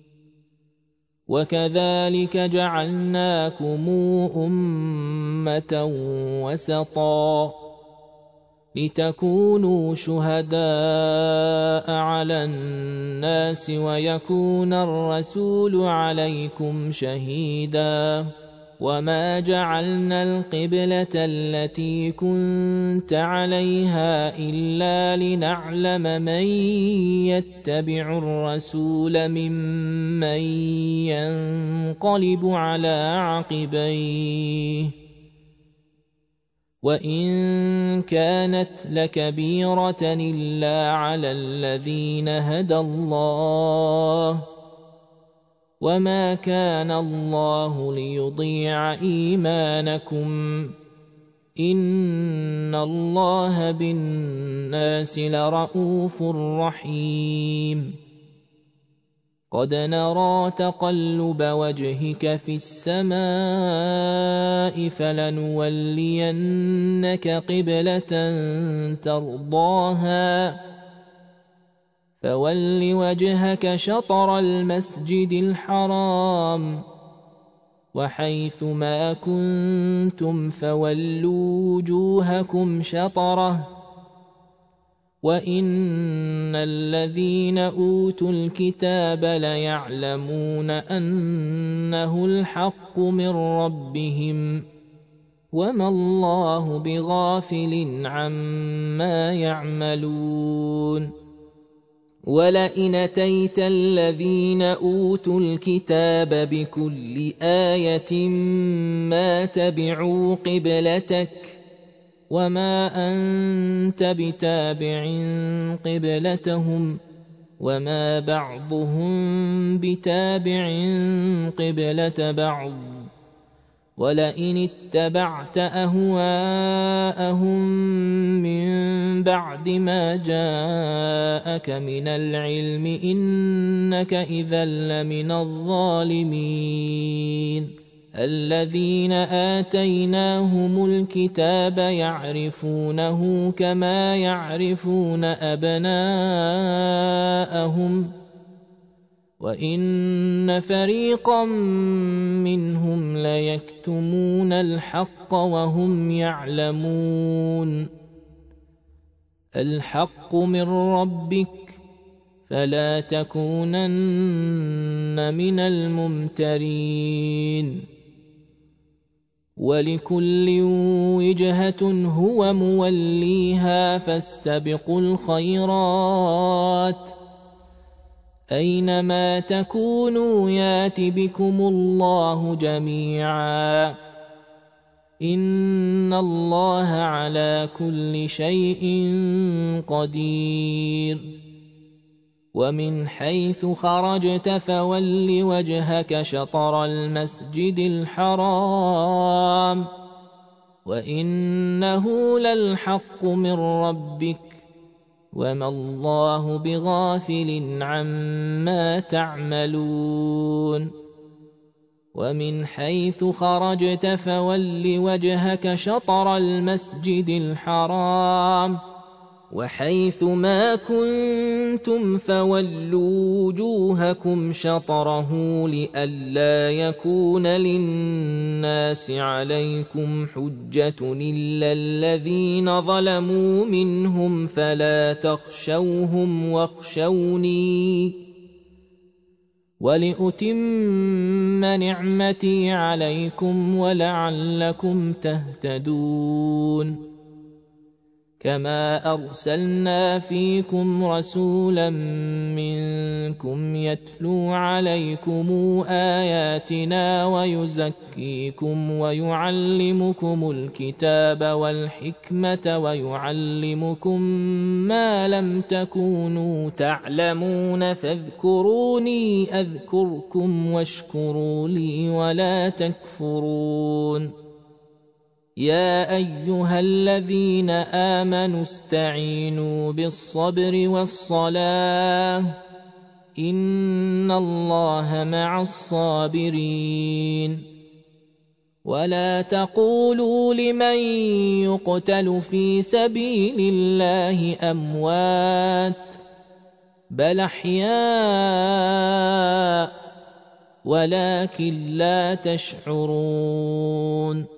وكذلك جعلناكم أمة وسطا لتكونوا شهداء على الناس ويكون الرسول عليكم شهيدا وما جعلنا القبلة التي كنت عليها إلا لنعلم من يتبع الرسول ممن ينقلب على عقبيه وإن كانت لكبيرة إلا على الذين هدى الله وما كان الله ليضيع إيمانكم إن الله بالناس لرءوف رحيم قد نرى تقلب وجهك في السماء فلنولينك قبلة ترضاها فول وجهك شطر المسجد الحرام وحيث ما كنتم فولوا وجوهكم شطره وإن الذين أوتوا الكتاب ليعلمون أنه الحق من ربهم وما الله بغافل عما يعملون ولئن أتيت الذين أوتوا الكتاب بكل آية ما تبعوا قبلتك وما أنت بتابع قبلتهم وما بعضهم بتابع قبلة بعض ولئن اتبعت أهواءهم من بعد ما جاءك من العلم إنك إذا لمن الظالمين الذين آتيناهم الكتاب يعرفونه كما يعرفون أبناءهم وإن فريقا منهم ليكتمون الحق وهم يعلمون الحق من ربك فلا تكونن من الممترين ولكل وجهة هو موليها فاستبقوا الخيرات أينما تكونوا يات بكم الله جميعا إن الله على كل شيء قدير ومن حيث خرجت فول وجهك شطر المسجد الحرام وإنه للحق من ربك وما الله بغافل عما تعملون ومن حيث خرجت فول وجهك شطر المسجد الحرام وحيث ما كنتم فولوا وجوهكم شطره لئلا يكون للناس عليكم حجة إلا الذين ظلموا منهم فلا تخشوهم واخشوني ولأتم نعمتي عليكم ولعلكم تهتدون كما أرسلنا فيكم رسولا منكم يتلو عليكم آياتنا ويزكيكم ويعلمكم الكتاب والحكمة ويعلمكم ما لم تكونوا تعلمون فاذكروني أذكركم واشكروا لي ولا تكفرون يا أيها الذين آمنوا استعينوا بالصبر والصلاة إن الله مع الصابرين ولا تقولوا لمن يقتل في سبيل الله أموات بل أحياء ولكن لا تشعرون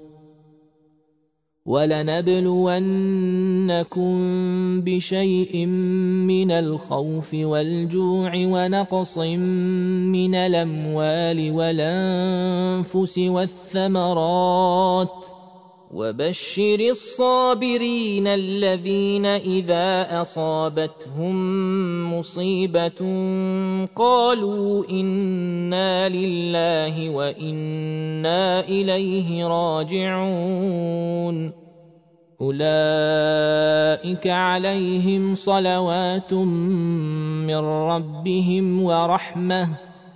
ولنبلونكم بشيء من الخوف والجوع ونقص من الأموال والأنفس والثمرات وبشر الصابرين الذين إذا أصابتهم مصيبة قالوا إنا لله وإنا إليه راجعون أولئك عليهم صلوات من ربهم ورحمة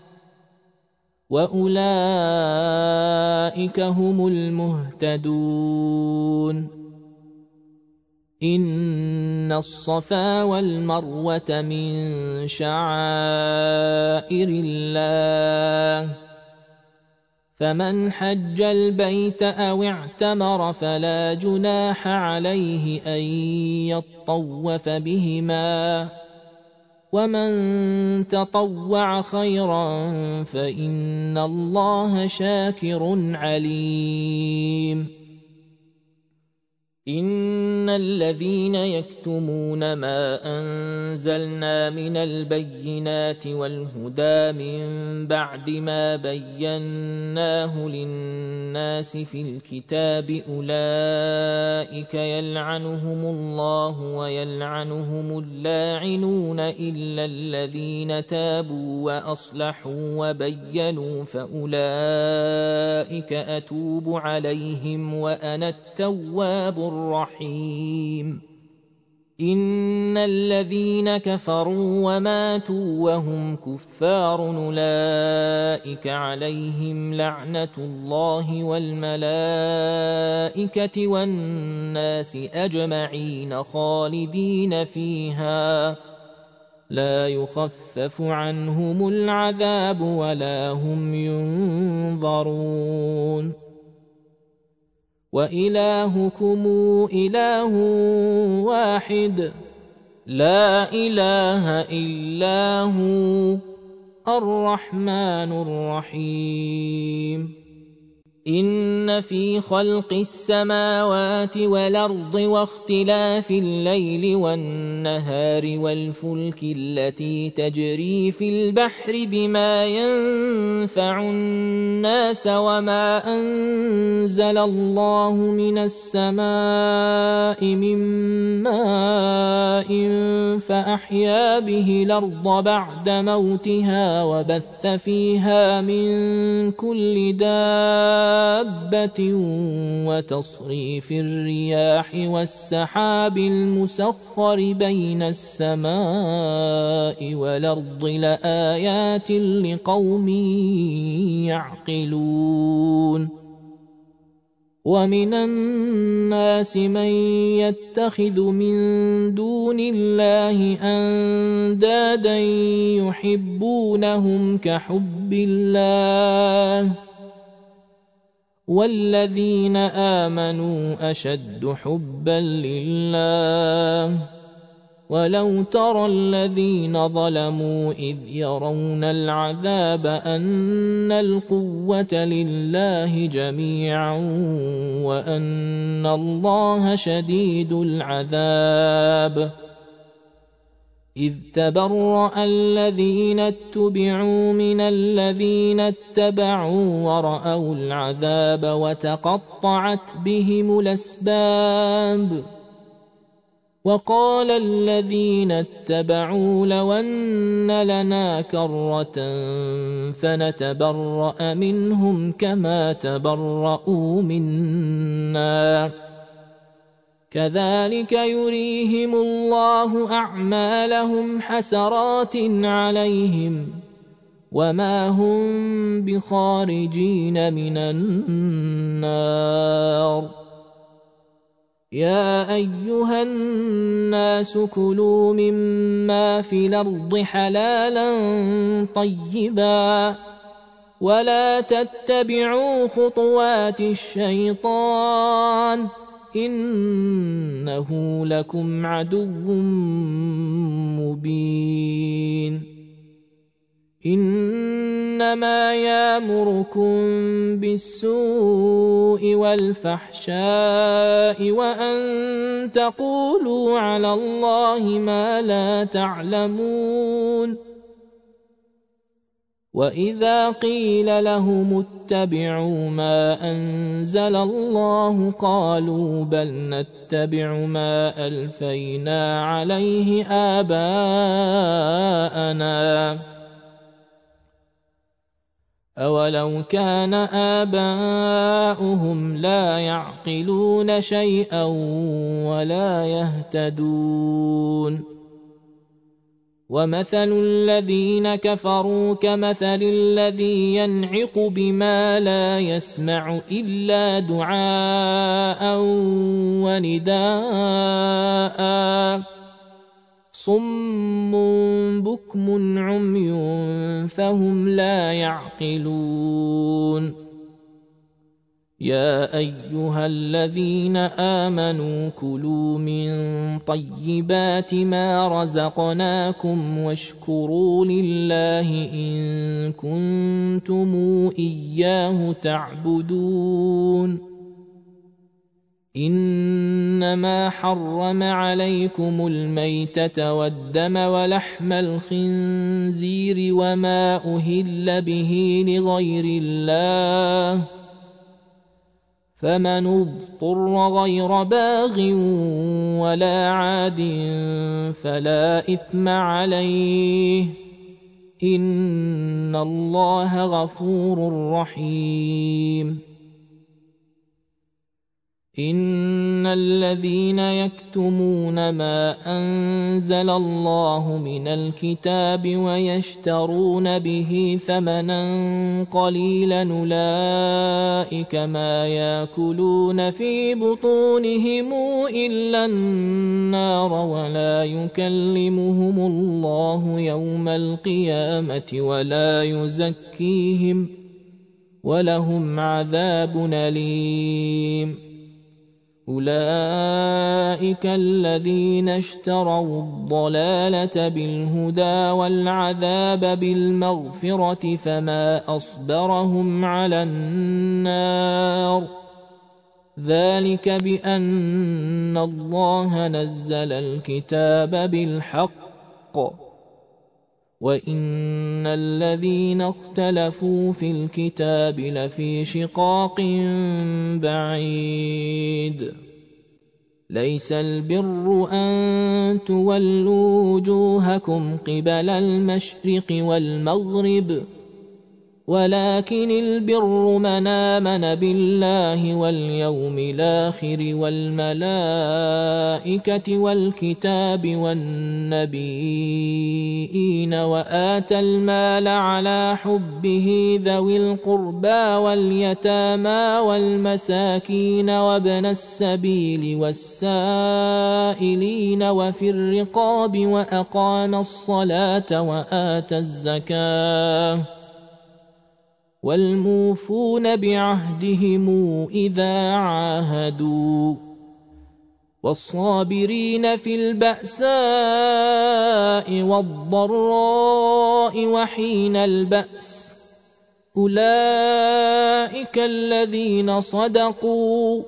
وأولئك هم المهتدون إن الصفا والمروة من شعائر الله فمن حج البيت أو اعتمر فلا جناح عليه أن يطوف بهما ومن تطوع خيرا فإن الله شاكر عليم إن الذين يكتمون ما أنزلنا من البينات والهدى من بعد ما بيناه للناس في الكتاب أولئك يلعنهم الله ويلعنهم اللاعنون إلا الذين تابوا وأصلحوا وبينوا فأولئك أتوب عليهم وأنا التواب الرحيم إن الذين كفروا وماتوا وهم كفار أولئك عليهم لعنة الله والملائكة والناس أجمعين خالدين فيها لا يخفف عنهم العذاب ولا هم ينظرون وإلهكم إله واحد لا إله إلا هو الرحمن الرحيم إن في خلق السماوات والأرض واختلاف الليل والنهار والفلك التي تجري في البحر بما ينفع الناس وما أنزل الله من السماء من ماء فأحيا به الأرض بعد موتها وبث فيها من كل دابة وتصريف الرياح والسحاب المسخر بين السماء والأرض لآيات لقوم يعقلون ومن الناس من يتخذ من دون الله أندادا يحبونهم كحب الله والذين آمنوا أشد حبا لله ولو ترى الذين ظلموا إذ يرون العذاب أن القوة لله جميعا وأن الله شديد العذاب إذ تبرأ الذين اتبعوا من الذين اتبعوا ورأوا العذاب وتقطعت بهم الأسباب وقال الذين اتبعوا لو أن لنا كرة فنتبرأ منهم كما تبرؤوا منا كذلك يريهم الله أعمالهم حسرات عليهم وما هم بخارجين من النار يا أيها الناس كلوا مما في الأرض حلالا طيبا ولا تتبعوا خطوات الشيطان إنه لكم عدو مبين إنما يأمركم بالسوء والفحشاء وأن تقولوا على الله ما لا تعلمون وإذا قيل لهم اتبعوا ما أنزل الله قالوا بل نتبع ما ألفينا عليه آباءنا أولو كان آباؤهم لا يعقلون شيئا ولا يهتدون ومثل الذين كفروا كمثل الذي ينعق بما لا يسمع إلا دعاء ونداء صم بكم عمي فهم لا يعقلون يا أيها الذين آمنوا كلوا من طيبات ما رزقناكم واشكروا لله إن كنتم إياه تعبدون إنما حرم عليكم الميتة والدم ولحم الخنزير وما أهل به لغير الله فمن اضطر غير باغ ولا عاد فلا إثم عليه إن الله غفور رحيم إن الذين يكتمون ما أنزل الله من الكتاب ويشترون به ثمنا قليلا أولئك ما يأكلون في بطونهم إلا النار ولا يكلمهم الله يوم القيامة ولا يزكيهم ولهم عذاب أليم أولئك الذين اشتروا الضلالة بالهدى والعذاب بالمغفرة فما أصبرهم على النار ذلك بأن الله نزل الكتاب بالحق وإن الذين اختلفوا في الكتاب لفي شقاق بعيد ليس البر أن تولوا وجوهكم قبل المشرق والمغرب ولكن البر من آمن بالله واليوم الآخر والملائكة والكتاب والنبيين وآتى المال على حبه ذوي القربى واليتامى والمساكين وابن السبيل والسائلين وفي الرقاب وأقام الصلاة وآتى الزكاة والموفون بعهدهم إذا عاهدوا والصابرين في البأساء والضراء وحين البأس أولئك الذين صدقوا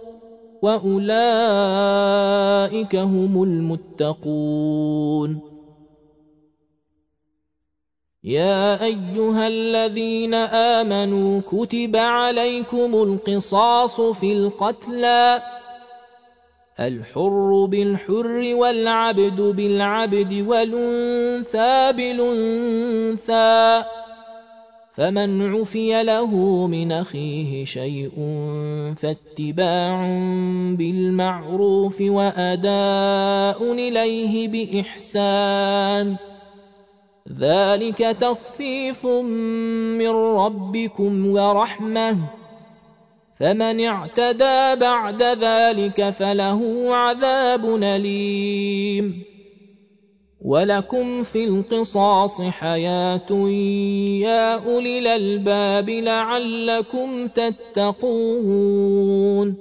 وأولئك هم المتقون يا أيها الذين آمنوا كتب عليكم القصاص في القتلى الحر بالحر والعبد بالعبد والأنثى بالأنثى فمن عفي له من أخيه شيء فاتباع بالمعروف وأداء إليه بإحسان ذلك تخفيف من ربكم ورحمة فمن اعتدى بعد ذلك فله عذاب أليم ولكم في القصاص حياة يا أولي الألباب لعلكم تتقون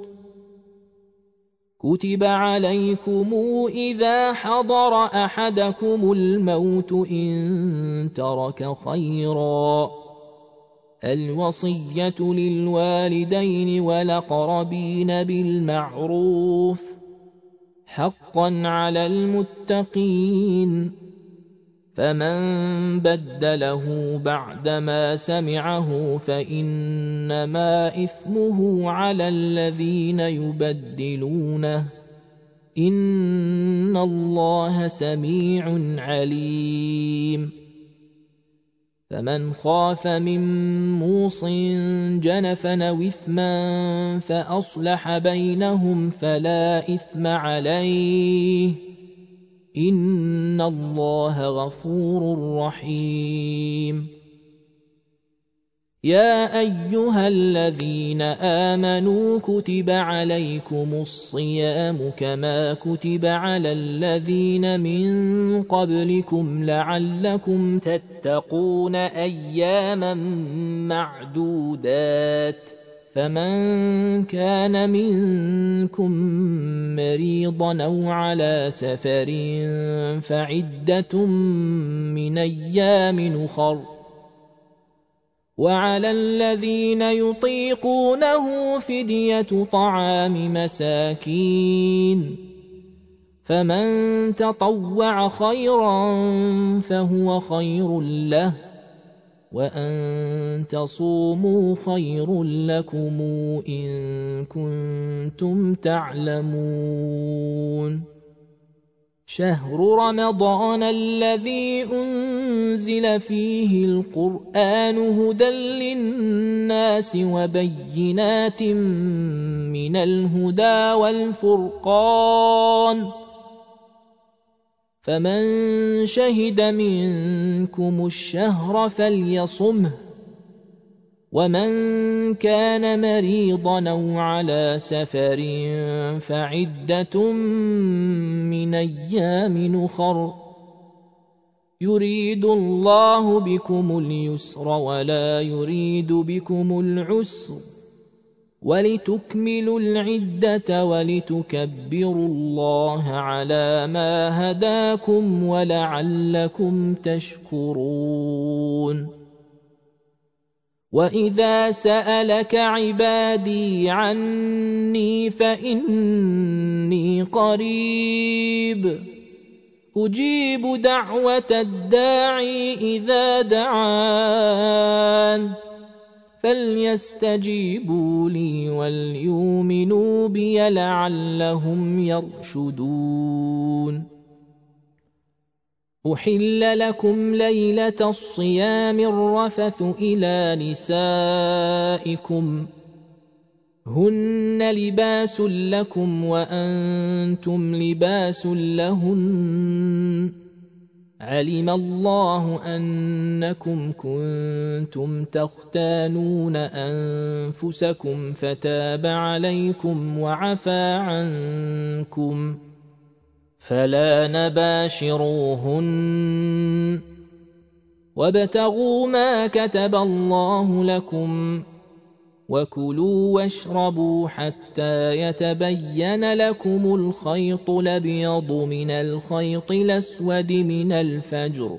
كتب عليكم إذا حضر أحدكم الموت إن ترك خيرا الوصية للوالدين والأقربين بالمعروف حقا على المتقين فمن بدله بعدما سمعه فإنما إثمه على الذين يبدلونه إن الله سميع عليم فمن خاف من موص جنفا أو إثما فأصلح بينهم فلا إثم عليه إن الله غفور رحيم يا أيها الذين آمنوا كتب عليكم الصيام كما كتب على الذين من قبلكم لعلكم تتقون أياما معدودات فمن كان منكم مريضا أو على سفر فعدة من أيام أخر وعلى الذين يطيقونه فدية طعام مساكين فمن تطوع خيرا فهو خير له وأن تصوموا خير لكم إن كنتم تعلمون شهر رمضان الذي أنزل فيه القرآن هدى للناس وبينات من الهدى والفرقان فمن شهد منكم الشهر فليصمه ومن كان مريضا أو على سفر فعدة من أيام أخر يريد الله بكم اليسر ولا يريد بكم العسر ولتكملوا العدة ولتكبروا الله على ما هداكم ولعلكم تشكرون وإذا سألك عبادي عني فإني قريب أجيب دعوة الداعي إذا دعان فليستجيبوا لي وليؤمنوا بي لعلهم يرشدون أحل لكم ليلة الصيام الرفث إلى نسائكم هن لباس لكم وأنتم لباس لهن علم الله أنكم كنتم تختانون أنفسكم فتاب عليكم وعفى عنكم فلا نباشروهن وابتغوا ما كتب الله لكم وكلوا واشربوا حتى يتبين لكم الخيط الأبيض من الخيط الأسود من الفجر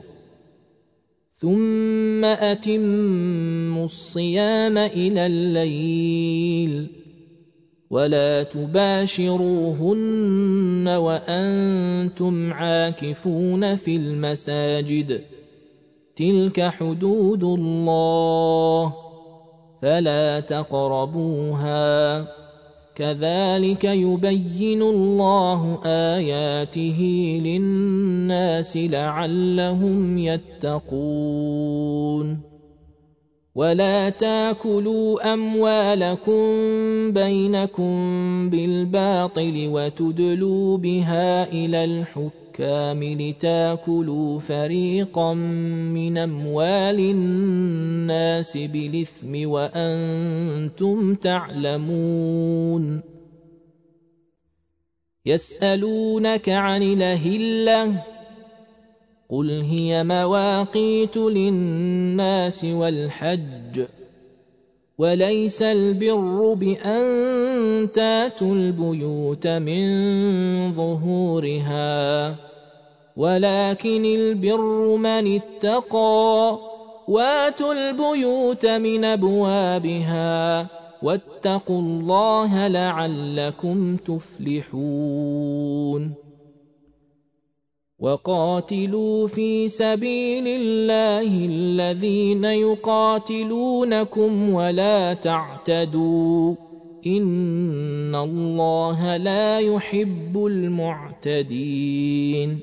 ثم أتموا الصيام إلى الليل ولا تباشروهن وأنتم عاكفون في المساجد تلك حدود الله فلا تقربوها كذلك يبين الله آياته للناس لعلهم يتقون ولا تاكلوا أموالكم بينكم بالباطل وتدلوا بها إلى الحكام لتاكلوا فريقا من أموال الناس بالإثم وأنتم تعلمون يسألونك عن الأهلة قل هي مواقيت للناس والحج وليس البر بأن تاتوا البيوت من ظهورها ولكن البر من اتقى واتوا البيوت من أبوابها واتقوا الله لعلكم تفلحون وقاتلوا في سبيل الله الذين يقاتلونكم ولا تعتدوا إن الله لا يحب المعتدين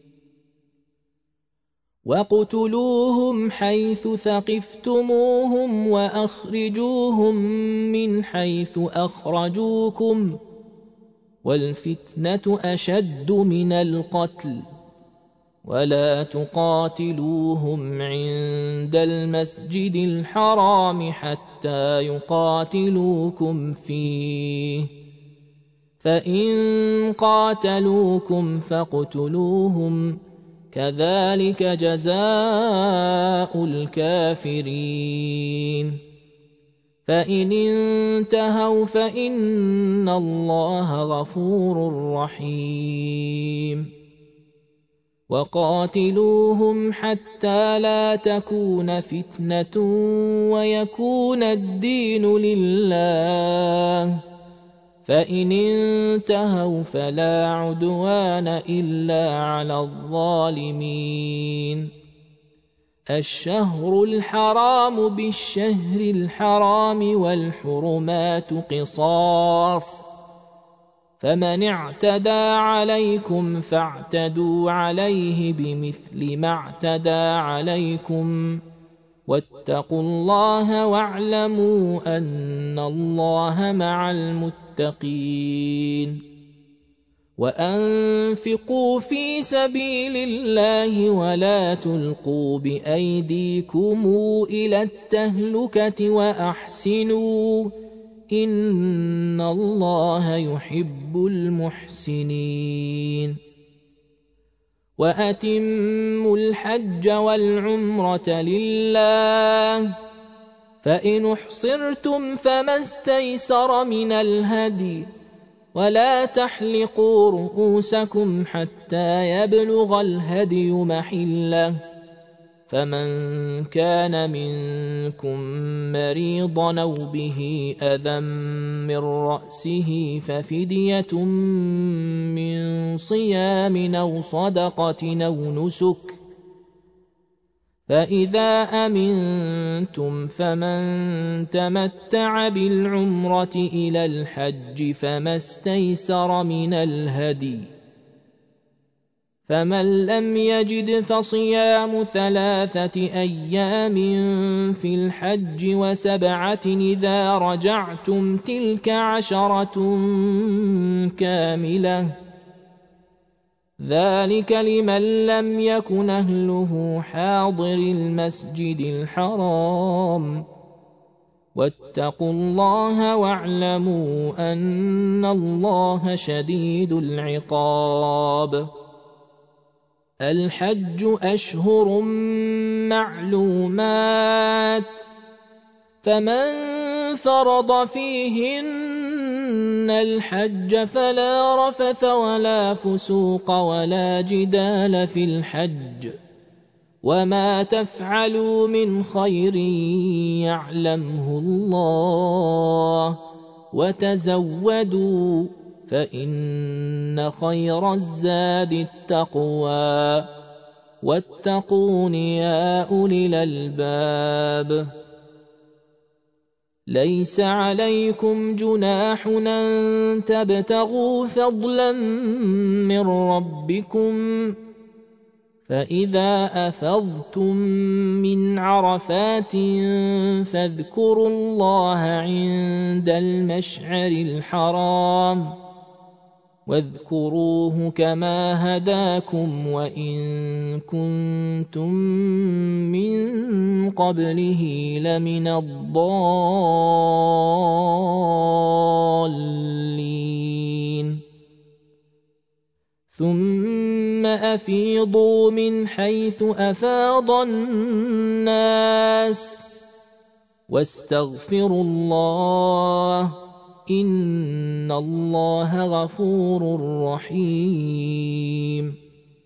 واقتلوهم حيث ثقفتموهم وأخرجوهم من حيث أخرجوكم والفتنة أشد من القتل ولا تقاتلوهم عند المسجد الحرام حتى يقاتلوكم فيه فإن قاتلوكم فاقتلوهم كذلك جزاء الكافرين فإن انتهوا فإن الله غفور رحيم وقاتلوهم حتى لا تكون فتنة ويكون الدين لله فإن انتهوا فلا عدوان إلا على الظالمين الشهر الحرام بالشهر الحرام والحرمات قصاص فمن اعتدى عليكم فاعتدوا عليه بمثل ما اعتدى عليكم واتقوا الله واعلموا أن الله مع المتقين وأنفقوا في سبيل الله ولا تلقوا بأيديكم إلى التهلكة وأحسنوا إن الله يحب المحسنين وأتموا الحج والعمرة لله فإن احصرتم فما استيسر من الهدي ولا تحلقوا رؤوسكم حتى يبلغ الهدي محله فمن كان منكم مريضا أو به أذى من رأسه ففدية من صيام أو صدقة أو نسك فإذا أمنتم فمن تمتع بالعمرة إلى الحج فما استيسر من الهدي فمن لم يجد فصيام ثلاثة أيام في الحج وسبعة إذا رجعتم تلك عشرة كاملة ذلك لمن لم يكن أهله حاضر المسجد الحرام واتقوا الله واعلموا أن الله شديد العقاب الحج أشهر معلومات فمن فرض فيهن الحج فلا رفث ولا فسوق ولا جدال في الحج وما تفعلوا من خير يعلمه الله وتزودوا فإن خير الزاد التقوى واتقون يا أولي الألباب. ليس عليكم جناح أن تبتغوا فضلا من ربكم، فإذا أفضتم من عرفات فاذكروا الله عند المشعر الحرام، واذكروه كما هداكم وإن كنتم من قبله لمن الضالين. ثم أفيضوا من حيث أفاض الناس واستغفروا الله إن الله غفور رحيم.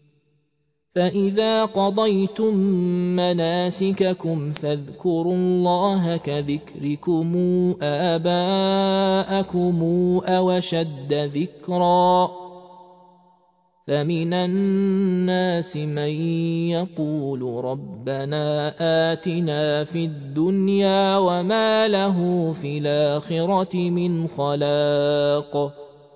فإذا قضيتم مناسككم فاذكروا الله كذكركم آباءكم أو أشد ذكرا. فمن الناس من يقول ربنا آتنا في الدنيا وما له في الآخرة من خلاق،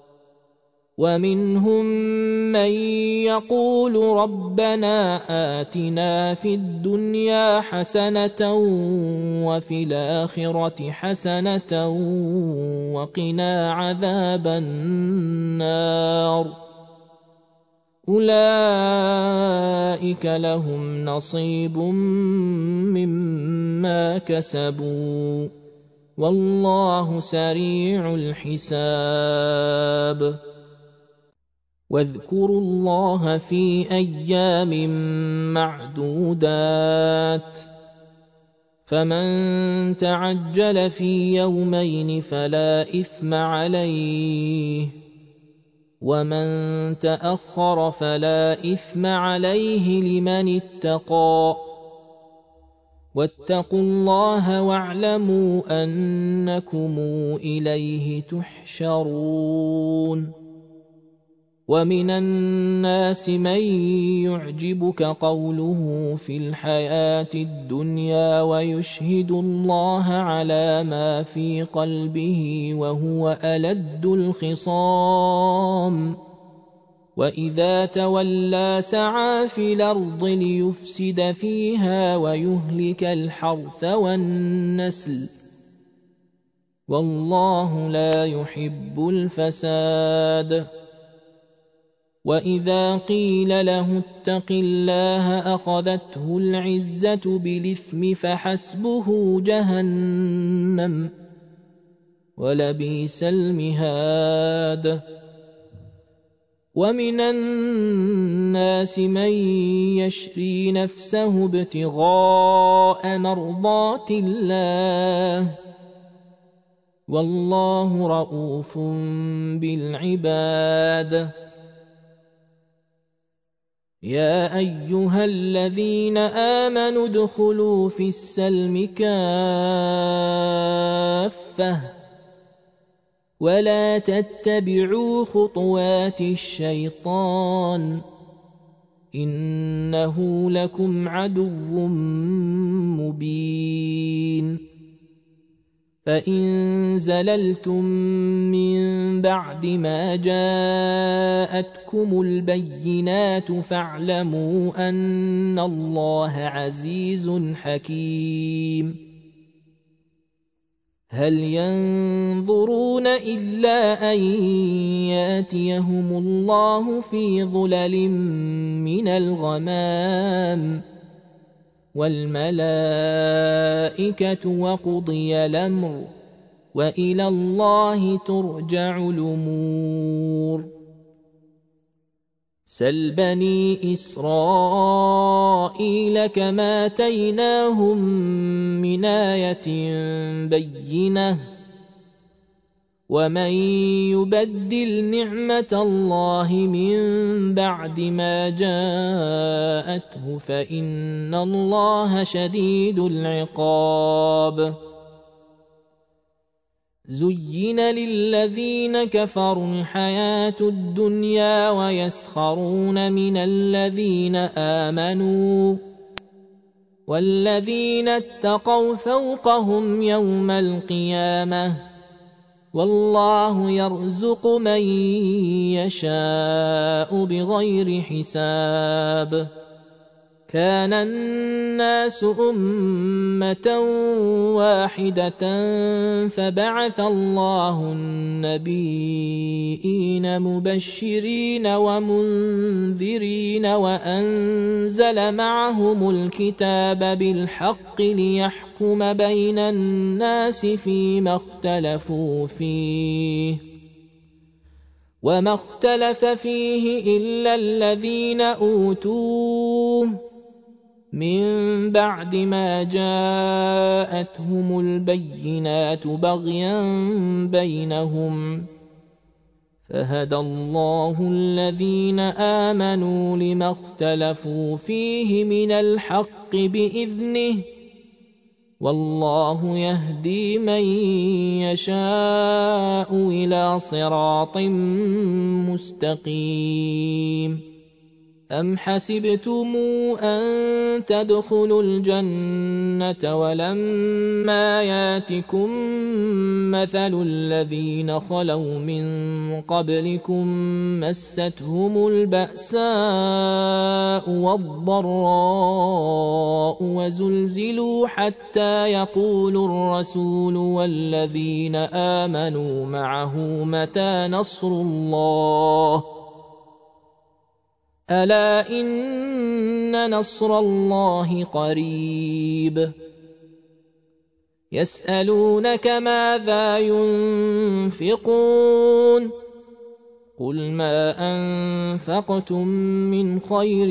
ومنهم من يقول ربنا آتنا في الدنيا حسنة وفي الآخرة حسنة وقنا عذاب النار. أولئك لهم نصيب مما كسبوا والله سريع الحساب. واذكروا الله في أيام معدودات، فمن تعجل في يومين فلا إثم عليه، ومن تأخر فلا إثم عليه لمن اتقى. واتقوا الله واعلموا أنكم إليه تحشرون. ومن الناس من يعجبك قوله في الحياة الدنيا ويشهد الله على ما في قلبه وهو ألد الخصام، وإذا تولى سعى في الأرض ليفسد فيها ويهلك الحرث والنسل، والله لا يحب الفساد. وإذا قيل له اتق الله أخذته العزة بالإثم فحسبه جهنم ولبئس المهاد. ومن الناس من يشري نفسه ابتغاء مرضات الله والله رؤوف بالعباد. يا أيها الذين آمنوا ادخلوا في السلم كافة ولا تتبعوا خطوات الشيطان إنه لكم عدو مبين. فإن زللتم من بعد ما جاءتكم البينات فاعلموا أن الله عزيز حكيم. هل ينظرون إلا أن يأتيهم الله في ظلل من الغمام والملائكة وقضي الأمر وإلى الله ترجع الأمور. سل بني إسرائيل كما آتيناهم من آية بينة ومن يبدل نعمة الله من بعد ما جاءته فإن الله شديد العقاب. زين للذين كفروا الحياة الدنيا ويسخرون من الذين آمنوا والذين اتقوا فوقهم يوم القيامة والله يرزق من يشاء بغير حساب. كان الناس أمة واحدة فبعث الله النبيين مبشرين ومنذرين وأنزل معهم الكتاب بالحق ليحكم بين الناس فيما اختلفوا فيه وما اختلف فيه إلا الذين أوتوه من بعد ما جاءتهم البينات بغيا بينهم فهدى الله الذين آمنوا لما اختلفوا فيه من الحق بإذنه والله يهدي من يشاء إلى صراط مستقيم. أم حسبتم أن تدخلوا الجنة ولما ياتكم مثل الذين خلوا من قبلكم مستهم البأساء والضراء وزلزلوا حتى يقول الرسول والذين آمنوا معه متى نصر الله ألا إن نصر الله قريب. يسألونك ماذا ينفقون قل ما أنفقتم من خير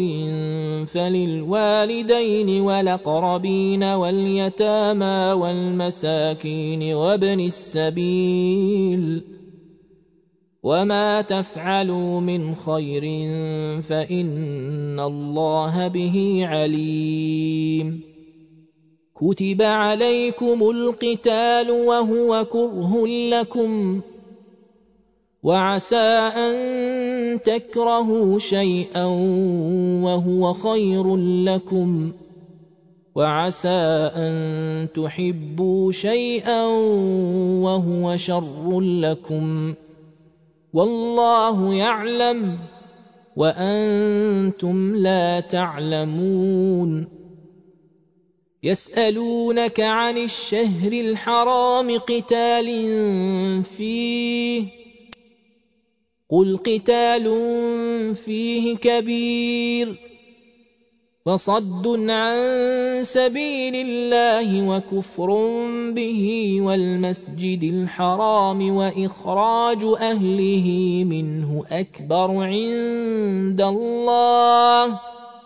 فللوالدين والأقربين واليتامى والمساكين وابن السبيل وما تفعلوا من خير فإن الله به عليم. كتب عليكم القتال وهو كره لكم وعسى أن تكرهوا شيئا وهو خير لكم وعسى أن تحبوا شيئا وهو شر لكم والله يعلم وأنتم لا تعلمون. يسألونك عن الشهر الحرام قتال فيه قل قتال فيه كبير وصد عن سبيل الله وكفر به والمسجد الحرام وإخراج أهله منه أكبر عند الله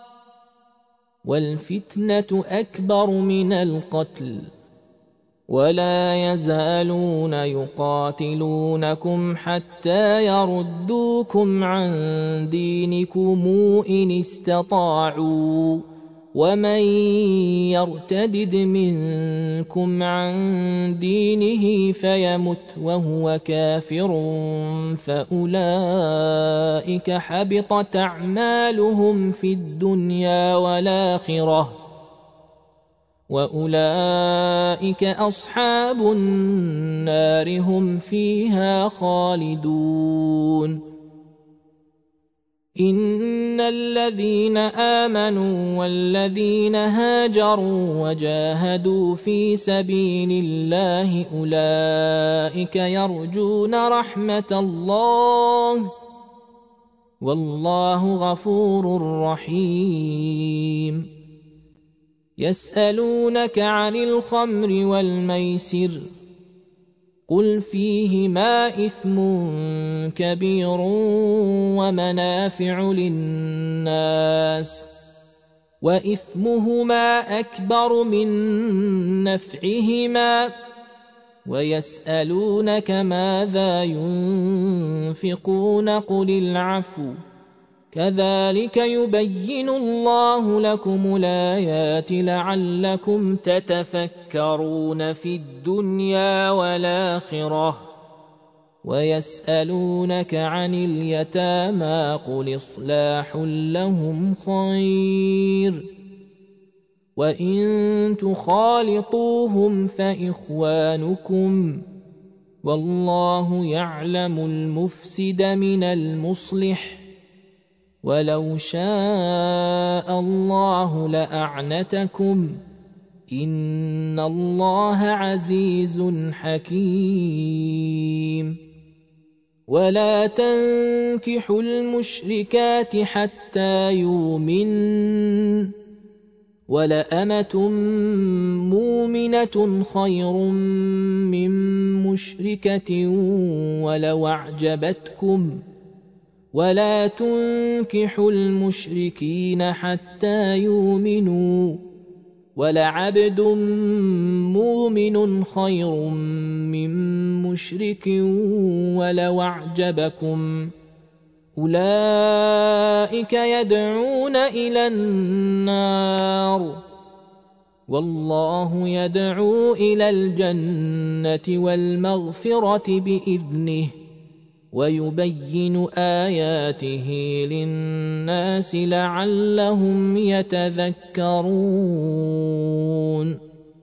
والفتنة أكبر من القتل ولا يزالون يقاتلونكم حتى يردوكم عن دينكم إن استطاعوا ومن يرتدد منكم عن دينه فيمت وهو كافر فأولئك حبطت أعمالهم في الدنيا والآخرة وأولئك أصحاب النار هم فيها خالدون. إن الذين آمنوا والذين هاجروا وجاهدوا في سبيل الله أولئك يرجون رحمة الله والله غفور رحيم. يسألونك عن الخمر والميسر قل فيهما إثم كبير ومنافع للناس وإثمهما أكبر من نفعهما ويسألونك ماذا ينفقون قل العفو كذلك يبين الله لكم الآيات لعلكم تتفكرون في الدنيا والآخرة. ويسألونك عن اليتامى قل إصلاح لهم خير وإن تخالطوهم فإخوانكم والله يعلم المفسد من المصلح ولو شاء الله لأعنتكم إن الله عزيز حكيم. ولا تنكحوا المشركات حتى يؤمنن ولأمة مؤمنة خير من مشركة ولو أعجبتكم ولا تنكحوا المشركين حتى يؤمنوا ولعبد مؤمن خير من مشرك ولو أعجبكم أولئك يدعون إلى النار والله يدعو إلى الجنة والمغفرة بإذنه ويبين آياته للناس لعلهم يتذكرون.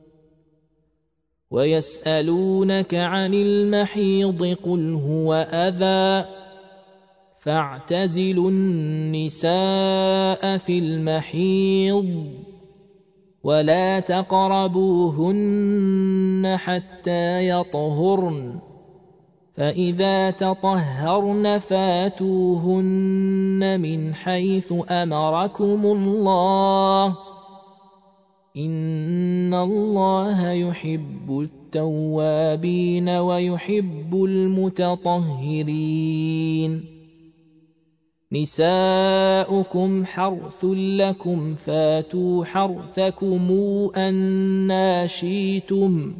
ويسألونك عن المحيض قل هو أذى فاعتزلوا النساء في المحيض ولا تقربوهن حتى يطهرن فإذا تطهرن فاتوهن من حيث أمركم الله إن الله يحب التوابين ويحب المتطهرين. نساؤكم حرث لكم فاتوا حرثكم أنى شئتم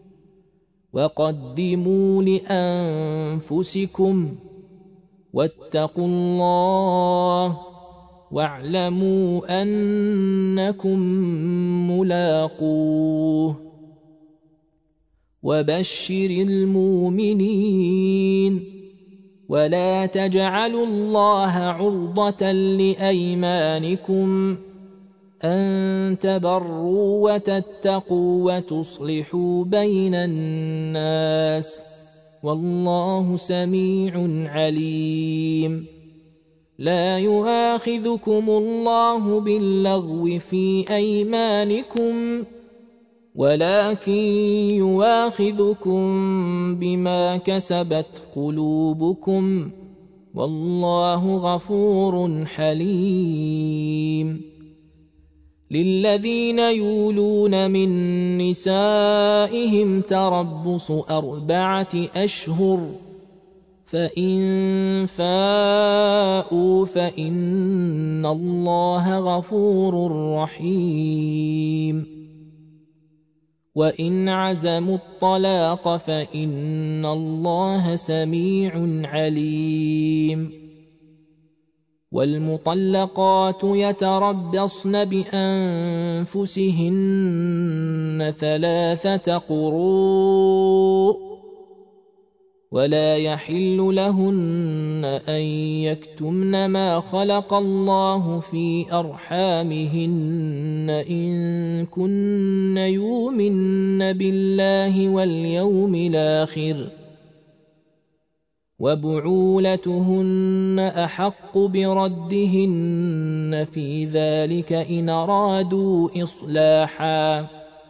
وقدموا لأنفسكم واتقوا الله واعلموا أنكم ملاقوه. وبشر المؤمنين ولا تجعلوا الله عرضة لأيمانكم أن تبروا وتتقوا وتصلحوا بين الناس والله سميع عليم. لا يؤاخذكم الله باللغو في أيمانكم ولكن يؤاخذكم بما كسبت قلوبكم والله غفور حليم. للذين يولون من نسائهم تربص أربعة أشهر فإن فاءوا فإن الله غفور رحيم. وإن عزموا الطلاق فإن الله سميع عليم. والمطلقات يتربصن بأنفسهن ثلاثة قروء ولا يحل لهن أن يكتمن ما خلق الله في أرحامهن إن كن يؤمن بالله واليوم الآخر وبعولتهن أحق بردهن في ذلك إن أرادوا إصلاحا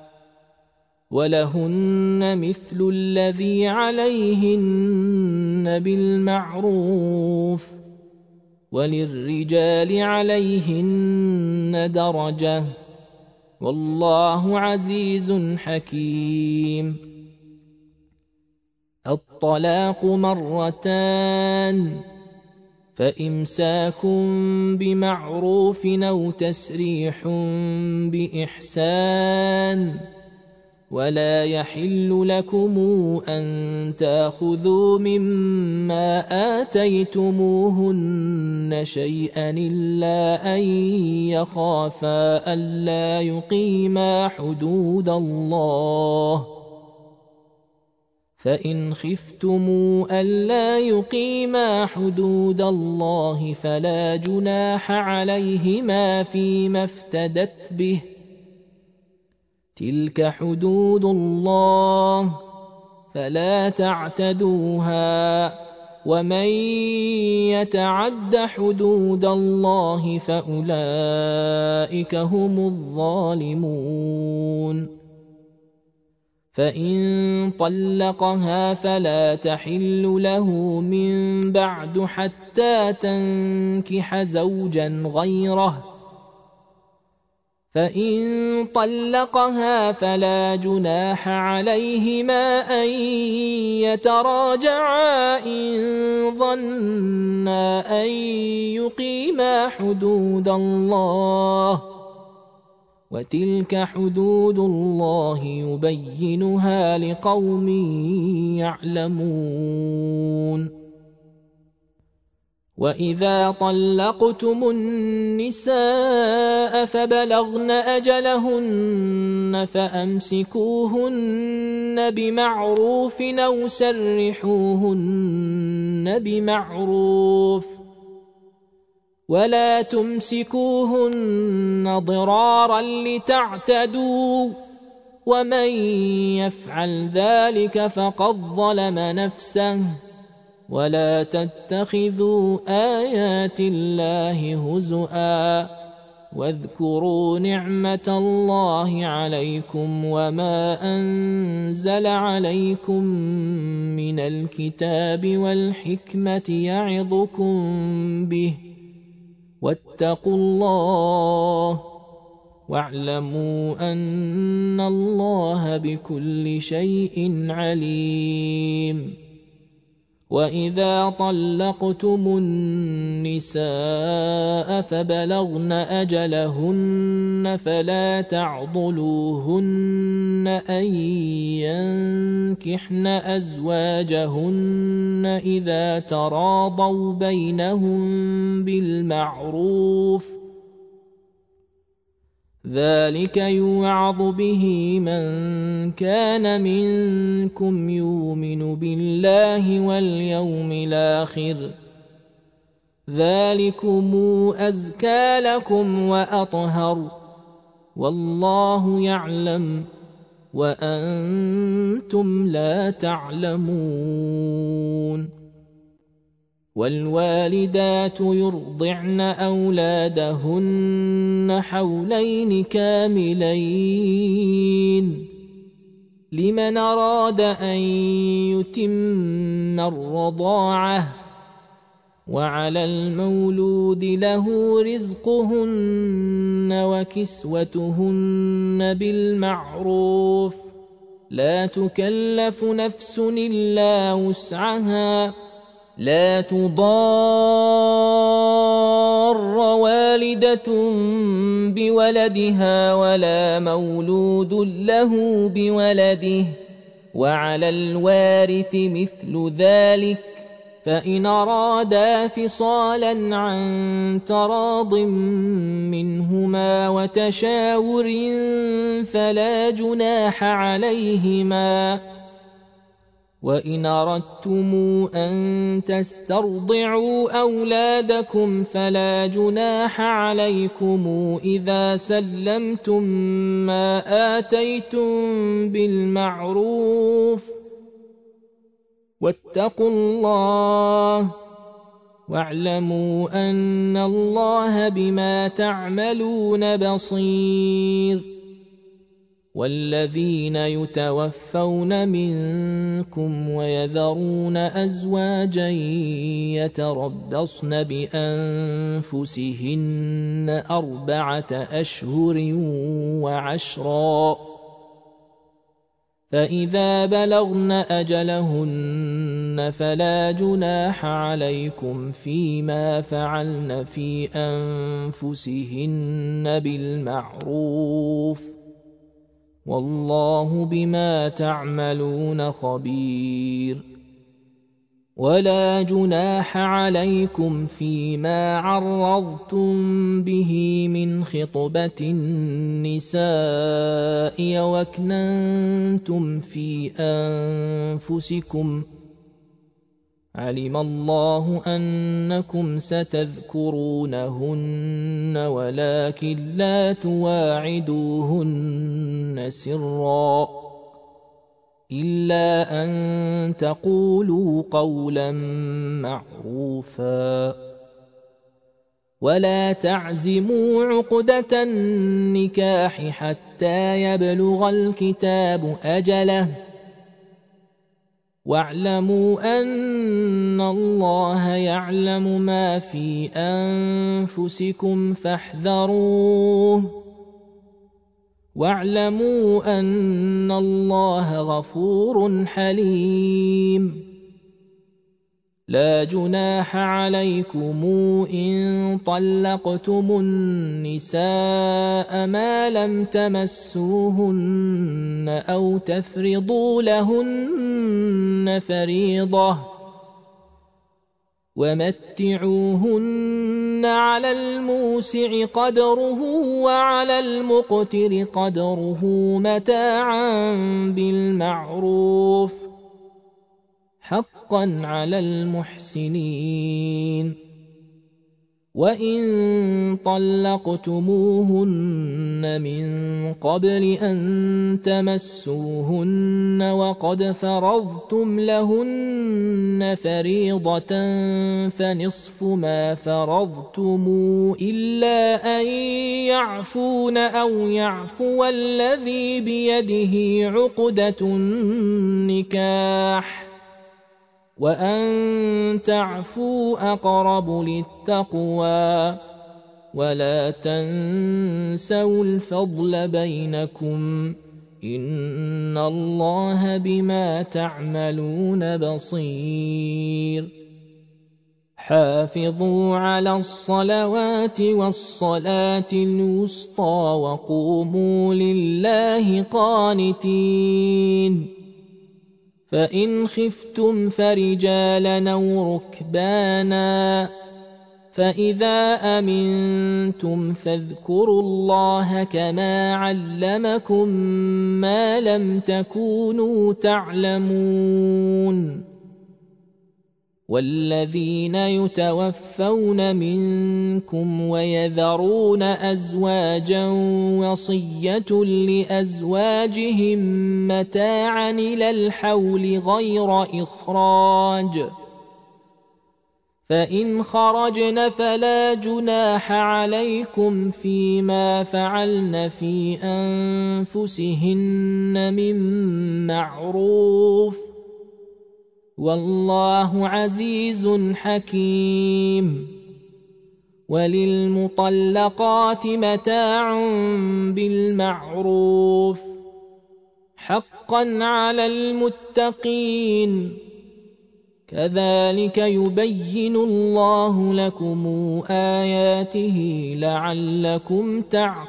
ولهن مثل الذي عليهن بالمعروف وللرجال عليهن درجة والله عزيز حكيم. الطلاق مرتان فإمساك بمعروف أو تسريح بإحسان ولا يحل لكم أن تأخذوا مما آتيتموهن شيئا إلا أن يخافا ألا يقيما حدود الله، فإن خفتم ألا يقيما حدود الله فلا جناح عليهما فيما افتدت به، تلك حدود الله فلا تعتدوها، ومن يتعد حدود الله فأولئك هم الظالمون. فإن طلقها فلا تحل له من بعد حتى تنكح زوجا غيره، فإن طلقها فلا جناح عليهما أن يتراجعا إن ظنا أن يقيما حدود الله، وتلك حدود الله يبينها لقوم يعلمون. وإذا طلقتم النساء فبلغن أجلهن فأمسكوهن بمعروف أو سرحوهن بمعروف، ولا تمسكوهن ضرارا لتعتدوا، ومن يفعل ذلك فقد ظلم نفسه. ولا تتخذوا آيات الله هزؤا، واذكروا نعمة الله عليكم وما أنزل عليكم من الكتاب والحكمة يعظكم به، واتقوا الله واعلموا أن الله بكل شيء عليم. وإذا طلقتم النساء فبلغن أجلهن فلا تعضلوهن أن ينكحن أزواجهن إذا تراضوا بينهم بالمعروف، ذلك يوعظ به من كان منكم يؤمن بالله واليوم الآخر، ذلكم أزكى لكم وأطهر، والله يعلم وأنتم لا تعلمون. والوالدات يرضعن أولادهن حولين كاملين لمن أراد أن يتم الرضاعة، وعلى المولود له رزقهن وكسوتهن بالمعروف، لا تكلف نفس إلا وسعها، لا تضار والدة بولدها ولا مولود له بولده، وعلى الوارث مثل ذلك، فإن أرادا فصالا عن تراض منهما وتشاور فلا جناح عليهما. وإن أردتم أن تسترضعوا أولادكم فلا جناح عليكم إذا سلمتم ما آتيتم بالمعروف، واتقوا الله واعلموا أن الله بما تعملون بصير. والذين يتوفون منكم ويذرون أزواجا يتربصن بأنفسهن أربعة أشهر وعشرا، فإذا بلغن أجلهن فلا جناح عليكم فيما فعلن في أنفسهن بالمعروف، والله بما تعملون خبير. ولا جناح عليكم فيما عرضتم به من خطبة النساء وأكننتم في أنفسكم، علم الله أنكم ستذكرونهن ولكن لا تواعدوهن سرا إلا أن تقولوا قولا معروفا. ولا تعزموا عقدة النكاح حتى يبلغ الكتاب أجله، واعلموا أن الله يعلم ما في أنفسكم فاحذروه، واعلموا أن الله غفور حليم. لا جناح عليكم إن طلقتم النساء ما لم تمسوهن أو تفرضوا لهن فريضة، ومتعوهن على الموسع قدره وعلى المقتر قدره متاعا بالمعروف حقا على المحسنين. وإن طلقتموهن من قبل أن تمسوهن وقد فرضتم لهن فريضة فنصف ما فرضتم إلا أن يعفون أو يعفو الذي بيده عقدة النكاح، وأن تعفوا أقرب للتقوى. ولا تنسوا الفضل بينكم، إن الله بما تعملون بصير. حافظوا على الصلوات والصلاة الوسطى وقوموا لله قانتين. فإن خفتم فرجالا أو ركبانا، فإذا أمنتم فاذكروا الله كما علمكم ما لم تكونوا تعلمون. والذين يتوفون منكم ويذرون أزواجا وصية لأزواجهم متاعا إلى الحول غير إخراج، فإن خرجن فلا جناح عليكم فيما فعلن في أنفسهن من معروف، والله عزيز حكيم. وللمطلقات متاع بالمعروف حقا على المتقين، كذلك يبين الله لكم آياته لعلكم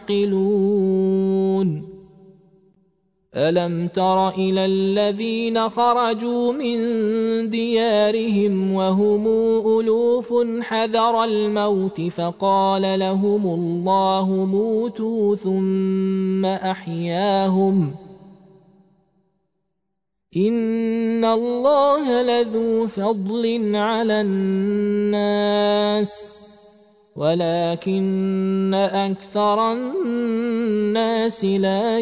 تعقلون. ألم تر إلى الذين خرجوا من ديارهم وهم ألوف حذر الموت فقال لهم الله موتوا ثم أحياهم، إن الله لذو فضل على الناس ولكن أكثر الناس لا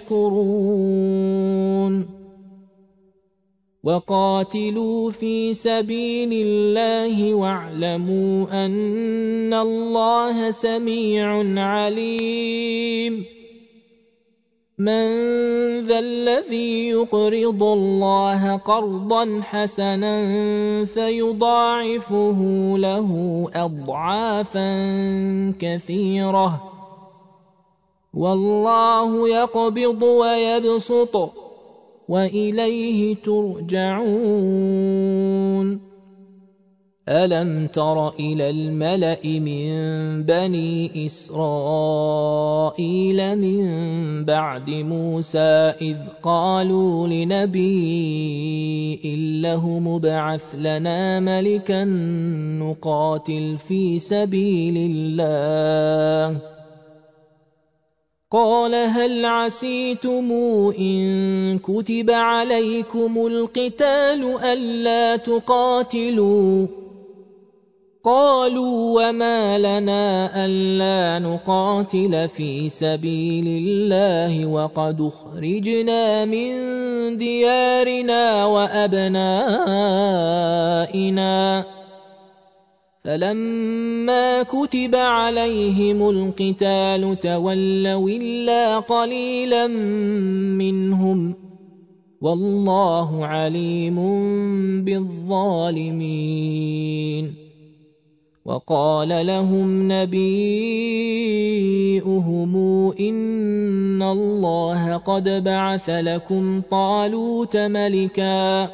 يشكرون. وقاتلوا في سبيل الله واعلموا أن الله سميع عليم. من ذا الذي يقرض الله قرضا حسنا فيضاعفه له أضعافا كثيرة، والله يقبض ويبسط وإليه ترجعون. ألم تر إلى الملأ من بني إسرائيل من بعد موسى إذ قالوا لنبي له مبعث لنا ملكا نقاتل في سبيل الله قال هل عسيتم إن كتب عليكم القتال ألا تقاتلوا قالوا وما لنا ألا نقاتل في سبيل الله وقد أخرجنا من ديارنا وأبنائنا فلما كتب عليهم القتال تولوا إلا قليلا منهم والله عليم بالظالمين وقال لهم نبيئهم إن الله قد بعث لكم طالوت ملكا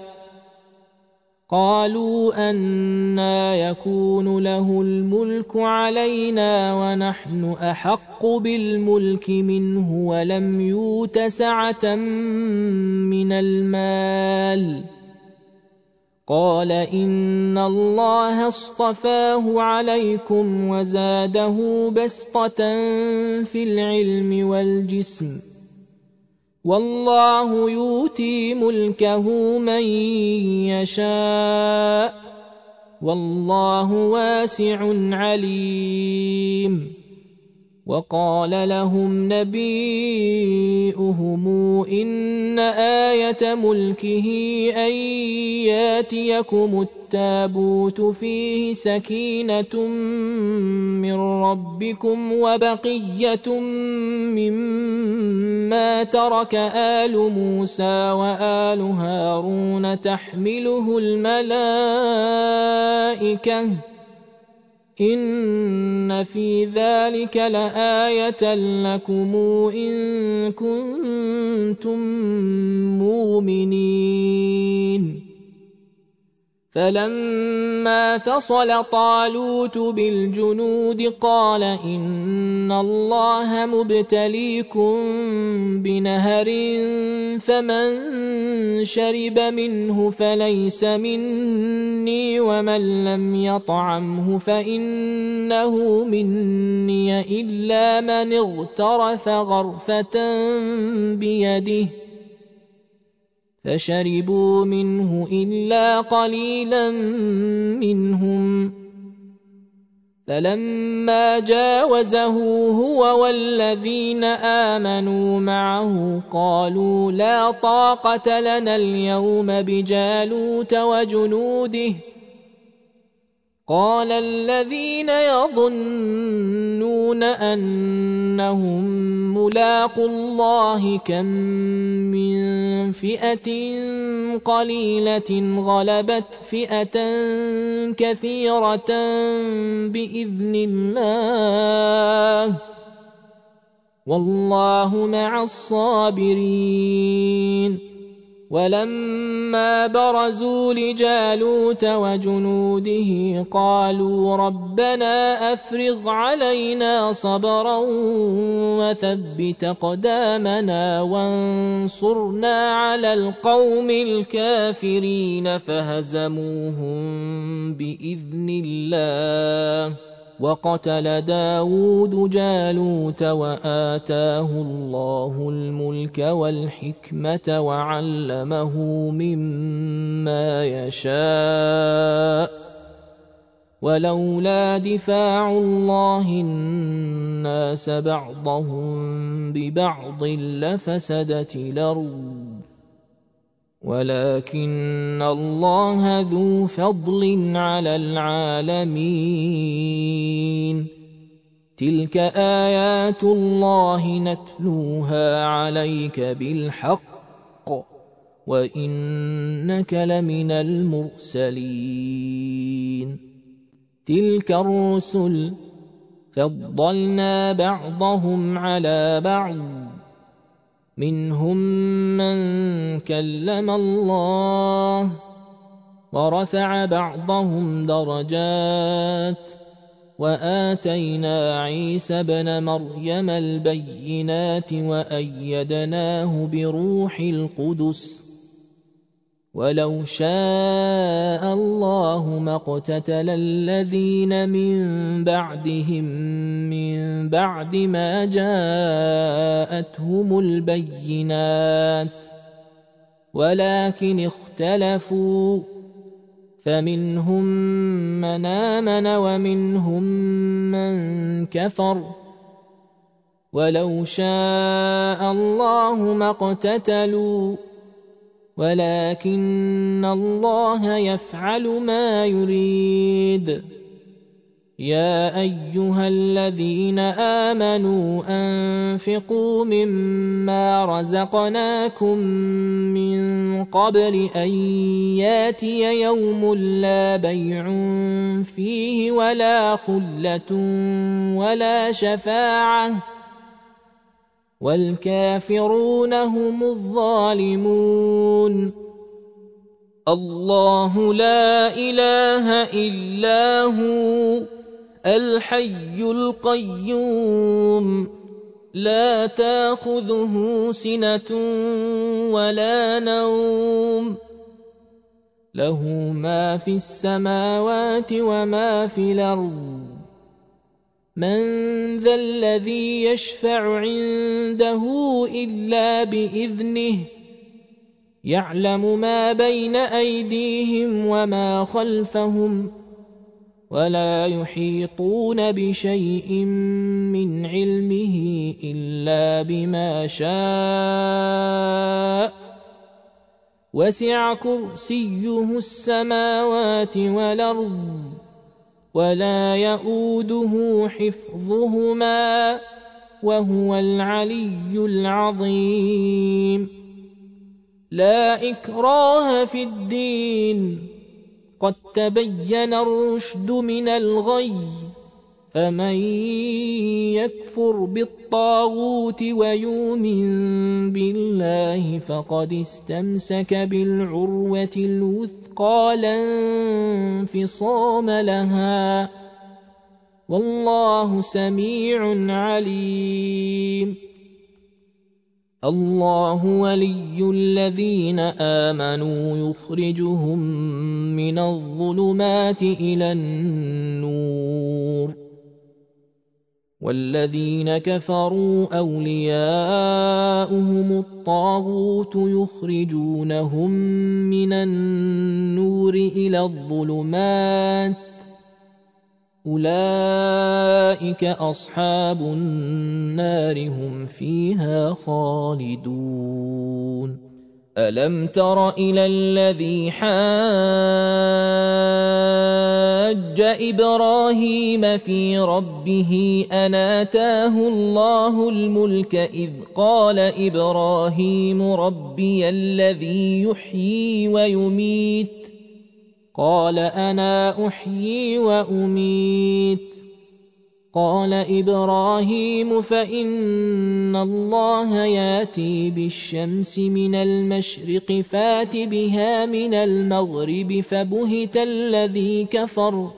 قالوا أنى يكون له الملك علينا ونحن أحق بالملك منه ولم يؤت سعة من المال قال إن الله اصطفاه عليكم وزاده بسطة في العلم والجسم والله يؤتي ملكه من يشاء والله واسع عليم وقال لهم نبيئهم إن آية ملكه أن ياتيكم التابوت فيه سكينة من ربكم وبقية مما ترك آل موسى وآل هارون تحمله الملائكة إن في ذلك لآية لكم إن كنتم مؤمنين فلما فصل طالوت بالجنود قال إن الله مبتليكم بنهر فمن شرب منه فليس مني ومن لم يطعمه فإنه مني إلا من اغترف غرفة بيده فشربوا منه إلا قليلا منهم فلما جاوزه هو والذين آمنوا معه قالوا لا طاقة لنا اليوم بجالوت وجنوده قال الذين يظنون أنهم ملاقو الله كم من فئة قليلة غلبت فئة كثيرة بإذن الله والله مع الصابرين ولما برزوا لجالوت وجنوده قالوا ربنا أفرغ علينا صبرا وثبت أقدامنا وانصرنا على القوم الكافرين فهزموهم بإذن الله وقتل داود جالوت وآتاه الله الملك والحكمة وعلمه مما يشاء ولولا دفاع الله الناس بعضهم ببعض لفسدت الأرض ولكن الله ذو فضل على العالمين تلك آيات الله نتلوها عليك بالحق وإنك لمن المرسلين تلك الرسل فضلنا بعضهم على بعض منهم من كلم الله ورفع بعضهم درجات وآتينا عيسى ابن مريم البينات وأيدناه بروح القدس ولو شاء الله ما اقتتل الذين من بعدهم من بعد ما جاءتهم البينات ولكن اختلفوا فمنهم من آمن ومنهم من كفر ولو شاء الله ما اقتتلوا ولكن الله يفعل ما يريد. يا أيها الذين آمنوا أنفقوا مما رزقناكم من قبل أن ياتي يوم لا بيع فيه ولا خلة ولا شفاعة والكافرون هم الظالمون. الله لا إله إلا هو الحي القيوم لا تأخذه سنة ولا نوم له ما في السماوات وما في الأرض من ذا الذي يشفع عنده إلا بإذنه يعلم ما بين أيديهم وما خلفهم ولا يحيطون بشيء من علمه إلا بما شاء وسع كرسيه السماوات والأرض ولا يؤوده حفظهما وهو العلي العظيم. لا إكراه في الدين قد تبين الرشد من الغي فمن يكفر بالطاغوت ويؤمن بالله فقد استمسك بالعروة الوثقى لا انفصام لها والله سميع عليم. الله ولي الذين آمنوا يخرجهم من الظلمات إلى النور والذين كفروا أولياؤهم الطاغوت يخرجونهم من النور إلى الظلمات أولئك أصحاب النار هم فيها خالدون. ألم تر إلى الذي حاج إبراهيم في ربه أن آتاه الله الملك إذ قال إبراهيم ربي الذي يحيي ويميت قال أنا أحيي وأميت قال إبراهيم فإن الله ياتي بالشمس من المشرق فات بها من المغرب فبهت الذي كفر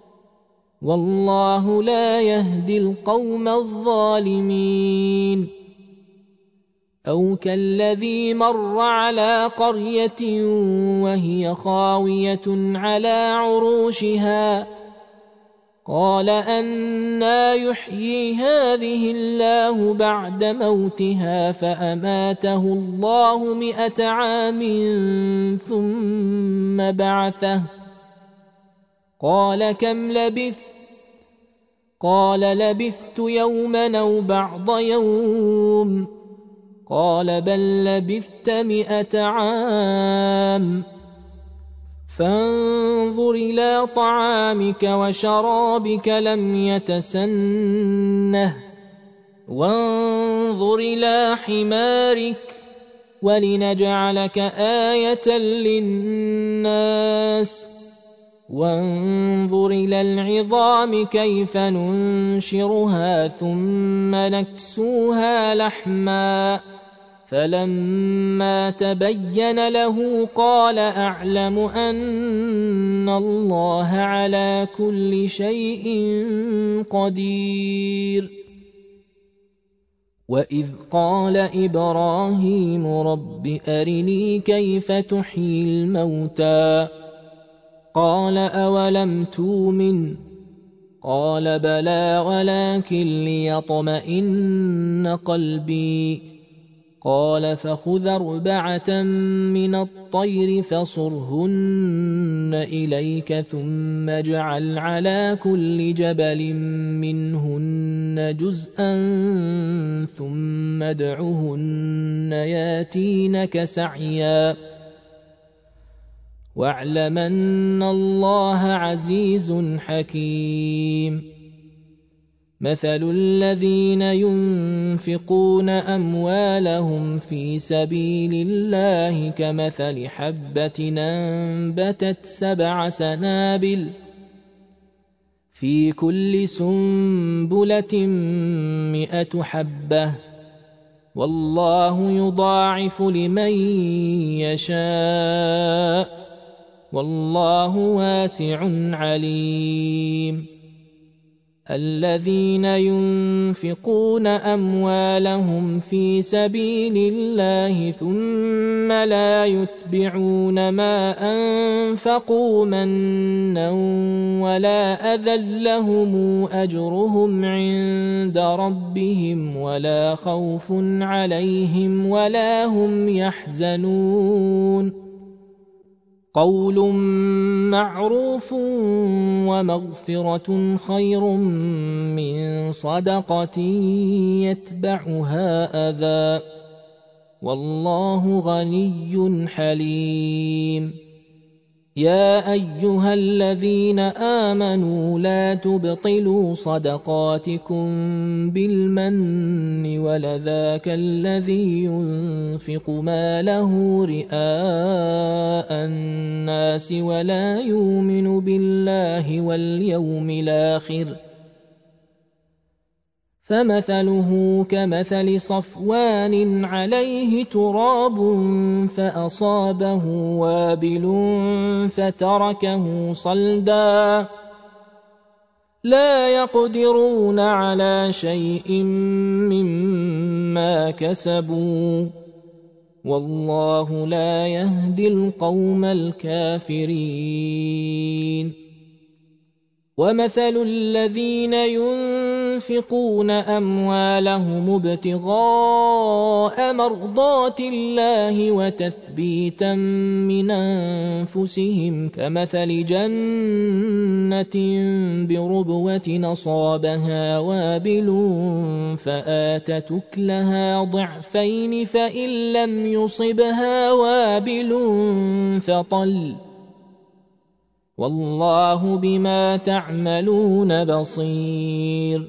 والله لا يهدي القوم الظالمين. أو كالذي مر على قرية وهي خاوية على عروشها قال أنى يحيي هذه الله بعد موتها فأماته الله مئة عام ثم بعثه قال كم لبثت قال لبثت يوما أو بعض يوم قال بل لبثت مئة عام فانظر إلى طعامك وشرابك لم يتسنه وانظر إلى حمارك ولنجعلك آية للناس وانظر إلى العظام كيف ننشرها ثم نكسوها لحما فلما تبين له قال أعلم أن الله على كل شيء قدير. وإذ قال إبراهيم رب أرني كيف تحيي الموتى قال أولم تؤمن قال بلى ولكن ليطمئن قلبي قال فخذ أربعة من الطير فصرهن إليك ثم اجعل على كل جبل منهن جزءا ثم ادعهن ياتينك سعيا واعلم أن الله عزيز حكيم. مثل الذين ينفقون أموالهم في سبيل الله كمثل حبة أنبتت سبع سنابل في كل سنبلة مئة حبة والله يضاعف لمن يشاء والله واسع عليم. الذين ينفقون أموالهم في سبيل الله ثم لا يتبعون ما أنفقوا منا ولا أذى لهم أجرهم عند ربهم ولا خوف عليهم ولا هم يحزنون. قول معروف ومغفرة خير من صدقة يتبعها أذى والله غني حليم. يا أيها الذين آمنوا لا تبطلوا صدقاتكم بالمن ولذا كالذي ينفق ماله رئاء الناس ولا يؤمن بالله واليوم الآخر فمثله كمثل صفوان عليه تراب فأصابه وابل فتركه صلدا لا يقدرون على شيء مما كسبوا والله لا يهدي القوم الكافرين. ومثل الذين ينفقون أموالهم ابتغاء مرضات الله وتثبيتا من أنفسهم كمثل جنة بربوة أصابها وابل فآتت أكلها ضعفين فإن لم يصبها وابل فطل والله بما تعملون بصير.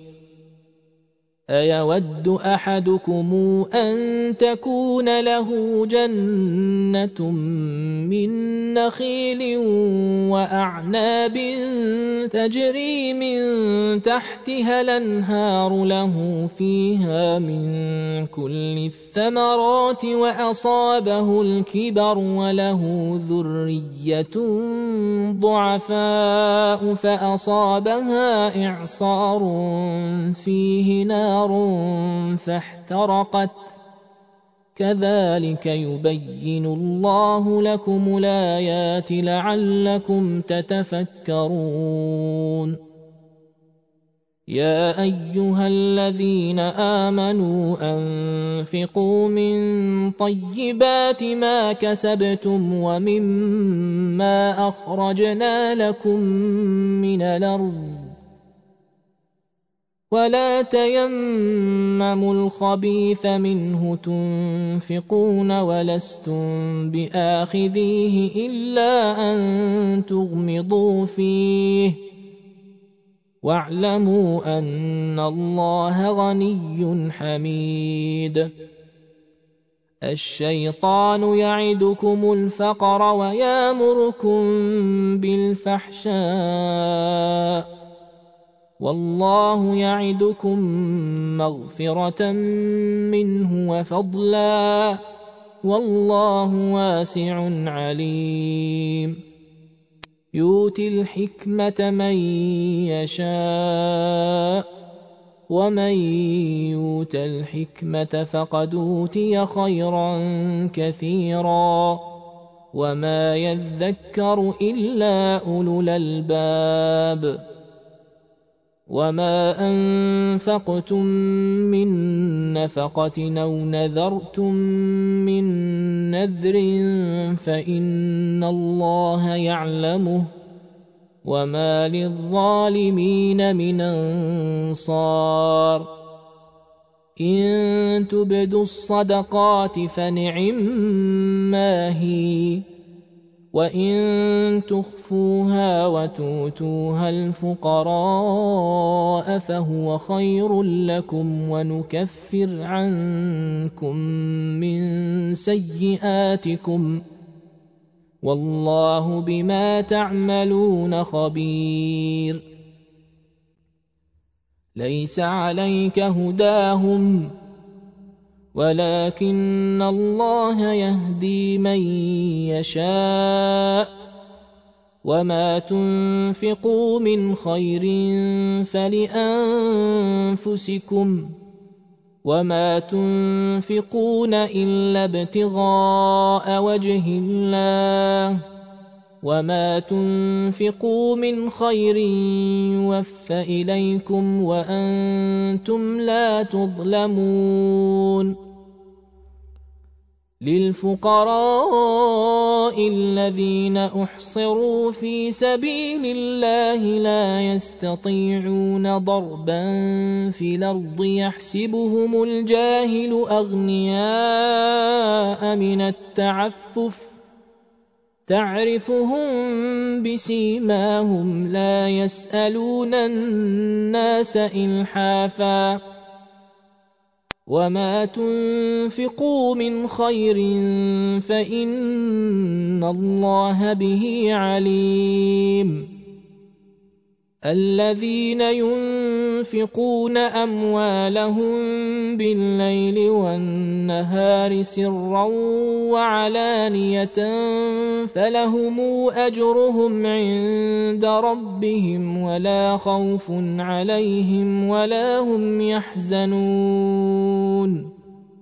أيود أحدكم أن تكون له جنة من نخيل وأعناب تجري من تحتها الأنهار له فيها من كل الثمرات وأصابه الكبر وله ذرية ضعفاء فأصابها إعصار فيه نار فاحترقت كذلك يبين الله لكم الآيات لعلكم تتفكرون. يا أيها الذين آمنوا أنفقوا من طيبات ما كسبتم ومما أخرجنا لكم من الأرض ولا تيمموا الخبيث منه تنفقون ولستم بآخذيه إلا أن تغمضوا فيه واعلموا أن الله غني حميد. الشيطان يعدكم الفقر ويأمركم بالفحشاء والله يعدكم مغفرة منه وفضلا والله واسع عليم يؤتي الحكمة من يشاء ومن يؤت الحكمة فقد أوتي خيرا كثيرا وما يذكر إلا أولو الألباب وما أنفقتم من نفقة أو نذرتم من نذر فإن الله يعلمه وما للظالمين من أنصار إن تبدوا الصدقات فنعما هي وإن تخفوها وتؤتوها الفقراء فهو خير لكم ونكفر عنكم من سيئاتكم والله بما تعملون خبير ليس عليك هداهم ولكن الله يهدي من يشاء وما تنفقوا من خير فلأنفسكم وما تنفقون إلا ابتغاء وجه الله وما تنفقوا من خير يوفى إليكم وأنتم لا تظلمون للفقراء الذين أحصروا في سبيل الله لا يستطيعون ضربا في الأرض يحسبهم الجاهل أغنياء من التعفف تعرفهم بسيماهم لا يسألون الناس إلحافا وما تنفقوا من خير فإن الله به عليم الذين ينفقون أموالهم بالليل والنهار سرا وعلانية فلهم أجرهم عند ربهم ولا خوف عليهم ولا هم يحزنون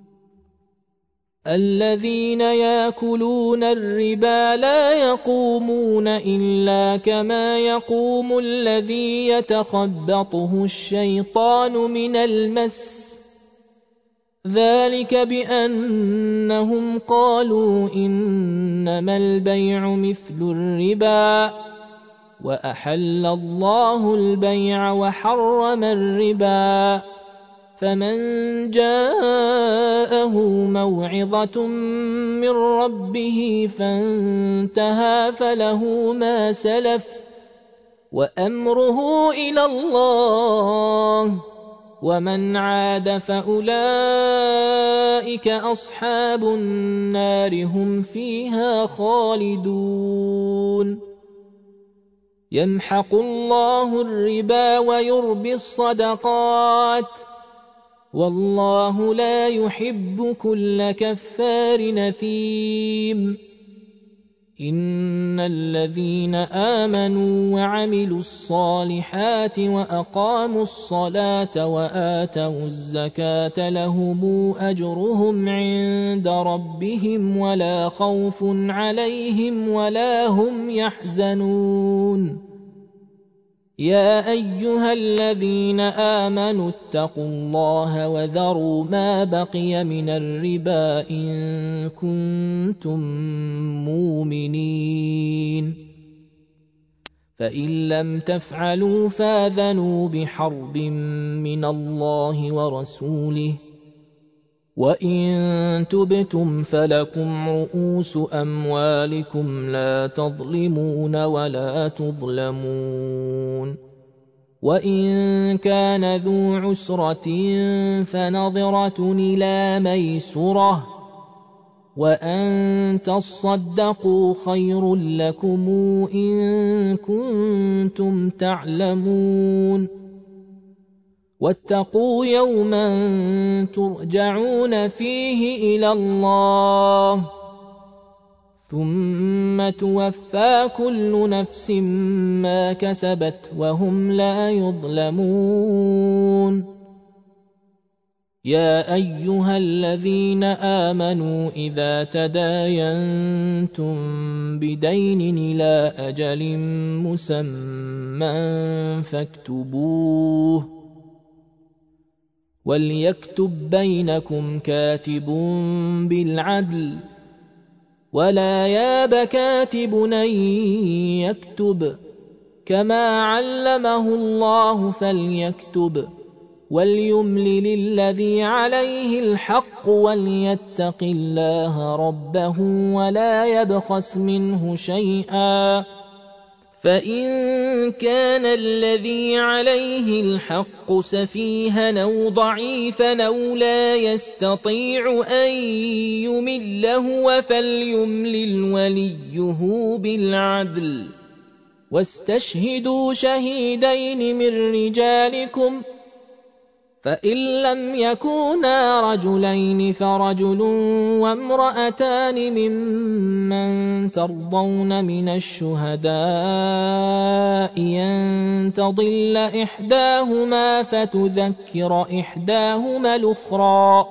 الذين يأكلون الربا لا يقومون إلا كما يقوم الذي يتخبطه الشيطان من المس ذلك بأنهم قالوا إنما البيع مثل الربا وأحل الله البيع وحرم الربا فمن جاءه موعظة من ربه فانتهى فله ما سلف وأمره إلى الله ومن عاد فأولئك أصحاب النار هم فيها خالدون يمحق الله الربا ويربي الصدقات والله لا يحب كل كفار نثيم إن الذين آمنوا وعملوا الصالحات وأقاموا الصلاة وآتوا الزكاة لهم أجرهم عند ربهم ولا خوف عليهم ولا هم يحزنون يا أيها الذين آمنوا اتقوا الله وذروا ما بقي من الربا إن كنتم مؤمنين فإن لم تفعلوا فاذنوا بحرب من الله ورسوله وإن تبتم فلكم رؤوس أموالكم لا تظلمون ولا تظلمون وإن كان ذو عسرة فنظرة إلى ميسرة وأن تصدقوا خير لكم إن كنتم تعلمون واتقوا يوما ترجعون فيه إلى الله ثم توفى كل نفس ما كسبت وهم لا يظلمون. يا أيها الذين آمنوا إذا تداينتم بدين إلى أجل مسمى فاكتبوه وليكتب بينكم كاتب بالعدل ولا ياب كاتب أن يكتب كما علمه الله فليكتب وليملل الذي عليه الحق وليتق الله ربه ولا يبخس منه شيئا فإن كان الذي عليه الحق سفيها أو ضعيفا أو لا يستطيع أن يمل هو فليملل وليه بالعدل واستشهدوا شهيدين من رجالكم فإن لم يكونا رجلين فرجل وامرأتان ممن ترضون من الشهداء أن تضل إحداهما فتذكر إحداهما الأخرى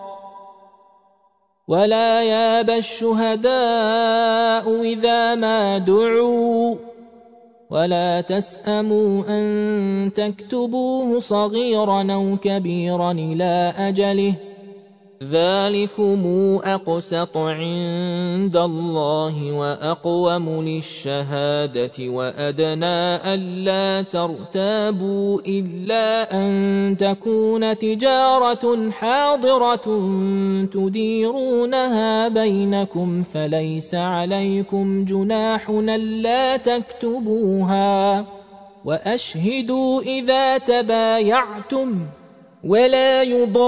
ولا ياب الشهداء إذا ما دعوا ولا تسأموا أن تكتبوه صغيرا أو كبيرا إلى أجله ذلكم أقسط عند الله وأقوم للشهادة وأدنى ألا ترتابوا إلا أن تكون تجارة حاضرة تديرونها بينكم فليس عليكم جناح ألا تكتبوها وأشهدوا إذا تبايعتم ولا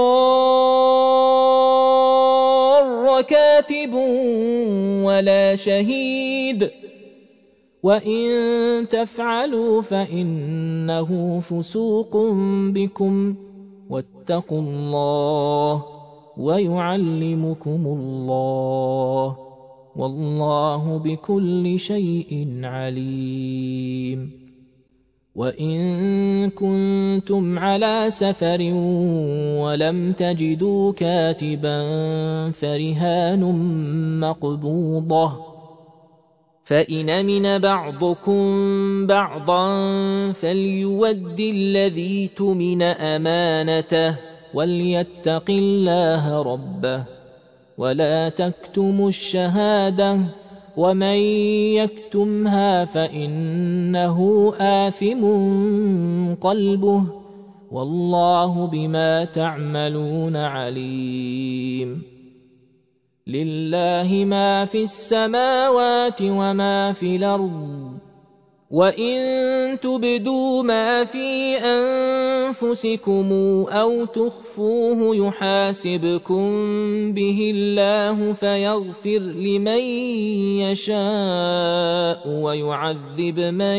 يضار كاتب ولا شهيد وإن تفعلوا فإنه فسوق بكم واتقوا الله ويعلمكم الله والله بكل شيء عليم. وإن كنتم على سفر ولم تجدوا كاتبا فرهان مقبوضة فإن أمن بعضكم بعضا فليود الذي اؤتمن أمانته وليتق الله ربه ولا تكتموا الشهادة ومن يكتمها فإنه آثم قلبه والله بما تعملون عليم. لله ما في السماوات وما في الأرض وإن تبدوا ما في أنفسكم أو تخفوه يحاسبكم به الله فيغفر لمن يشاء ويعذب من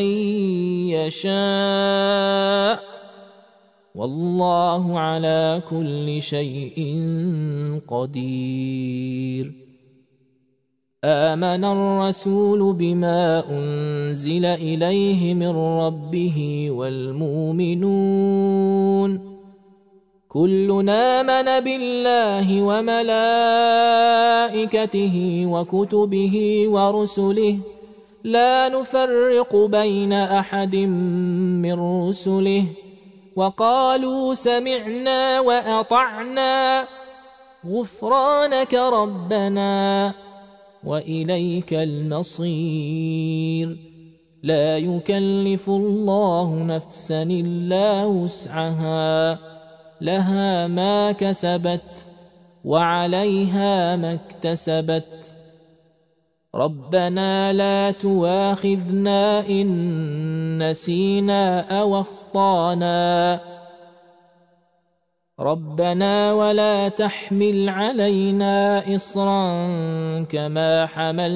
يشاء والله على كل شيء قدير. آمن الرسول بما أنزل إليه من ربه والمؤمنون كل آمن بالله وملائكته وكتبه ورسله لا نفرق بين أحد من رسله وقالوا سمعنا وأطعنا غفرانك ربنا وإليك المصير. لا يكلف الله نفسا إلا وسعها لها ما كسبت وعليها ما اكتسبت ربنا لا تؤاخذنا إن نسينا أو أخطأنا ربنا ولا تحمل علينا إصرا كما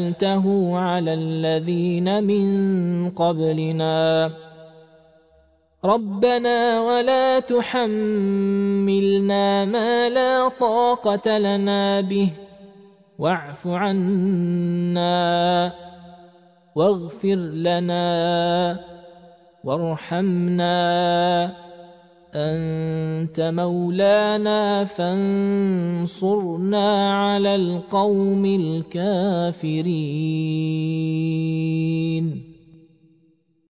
حملته على الذين من قبلنا ربنا ولا تحملنا ما لا طاقة لنا به واعف عنا واغفر لنا وارحمنا أنت مولانا فانصرنا على القوم الكافرين.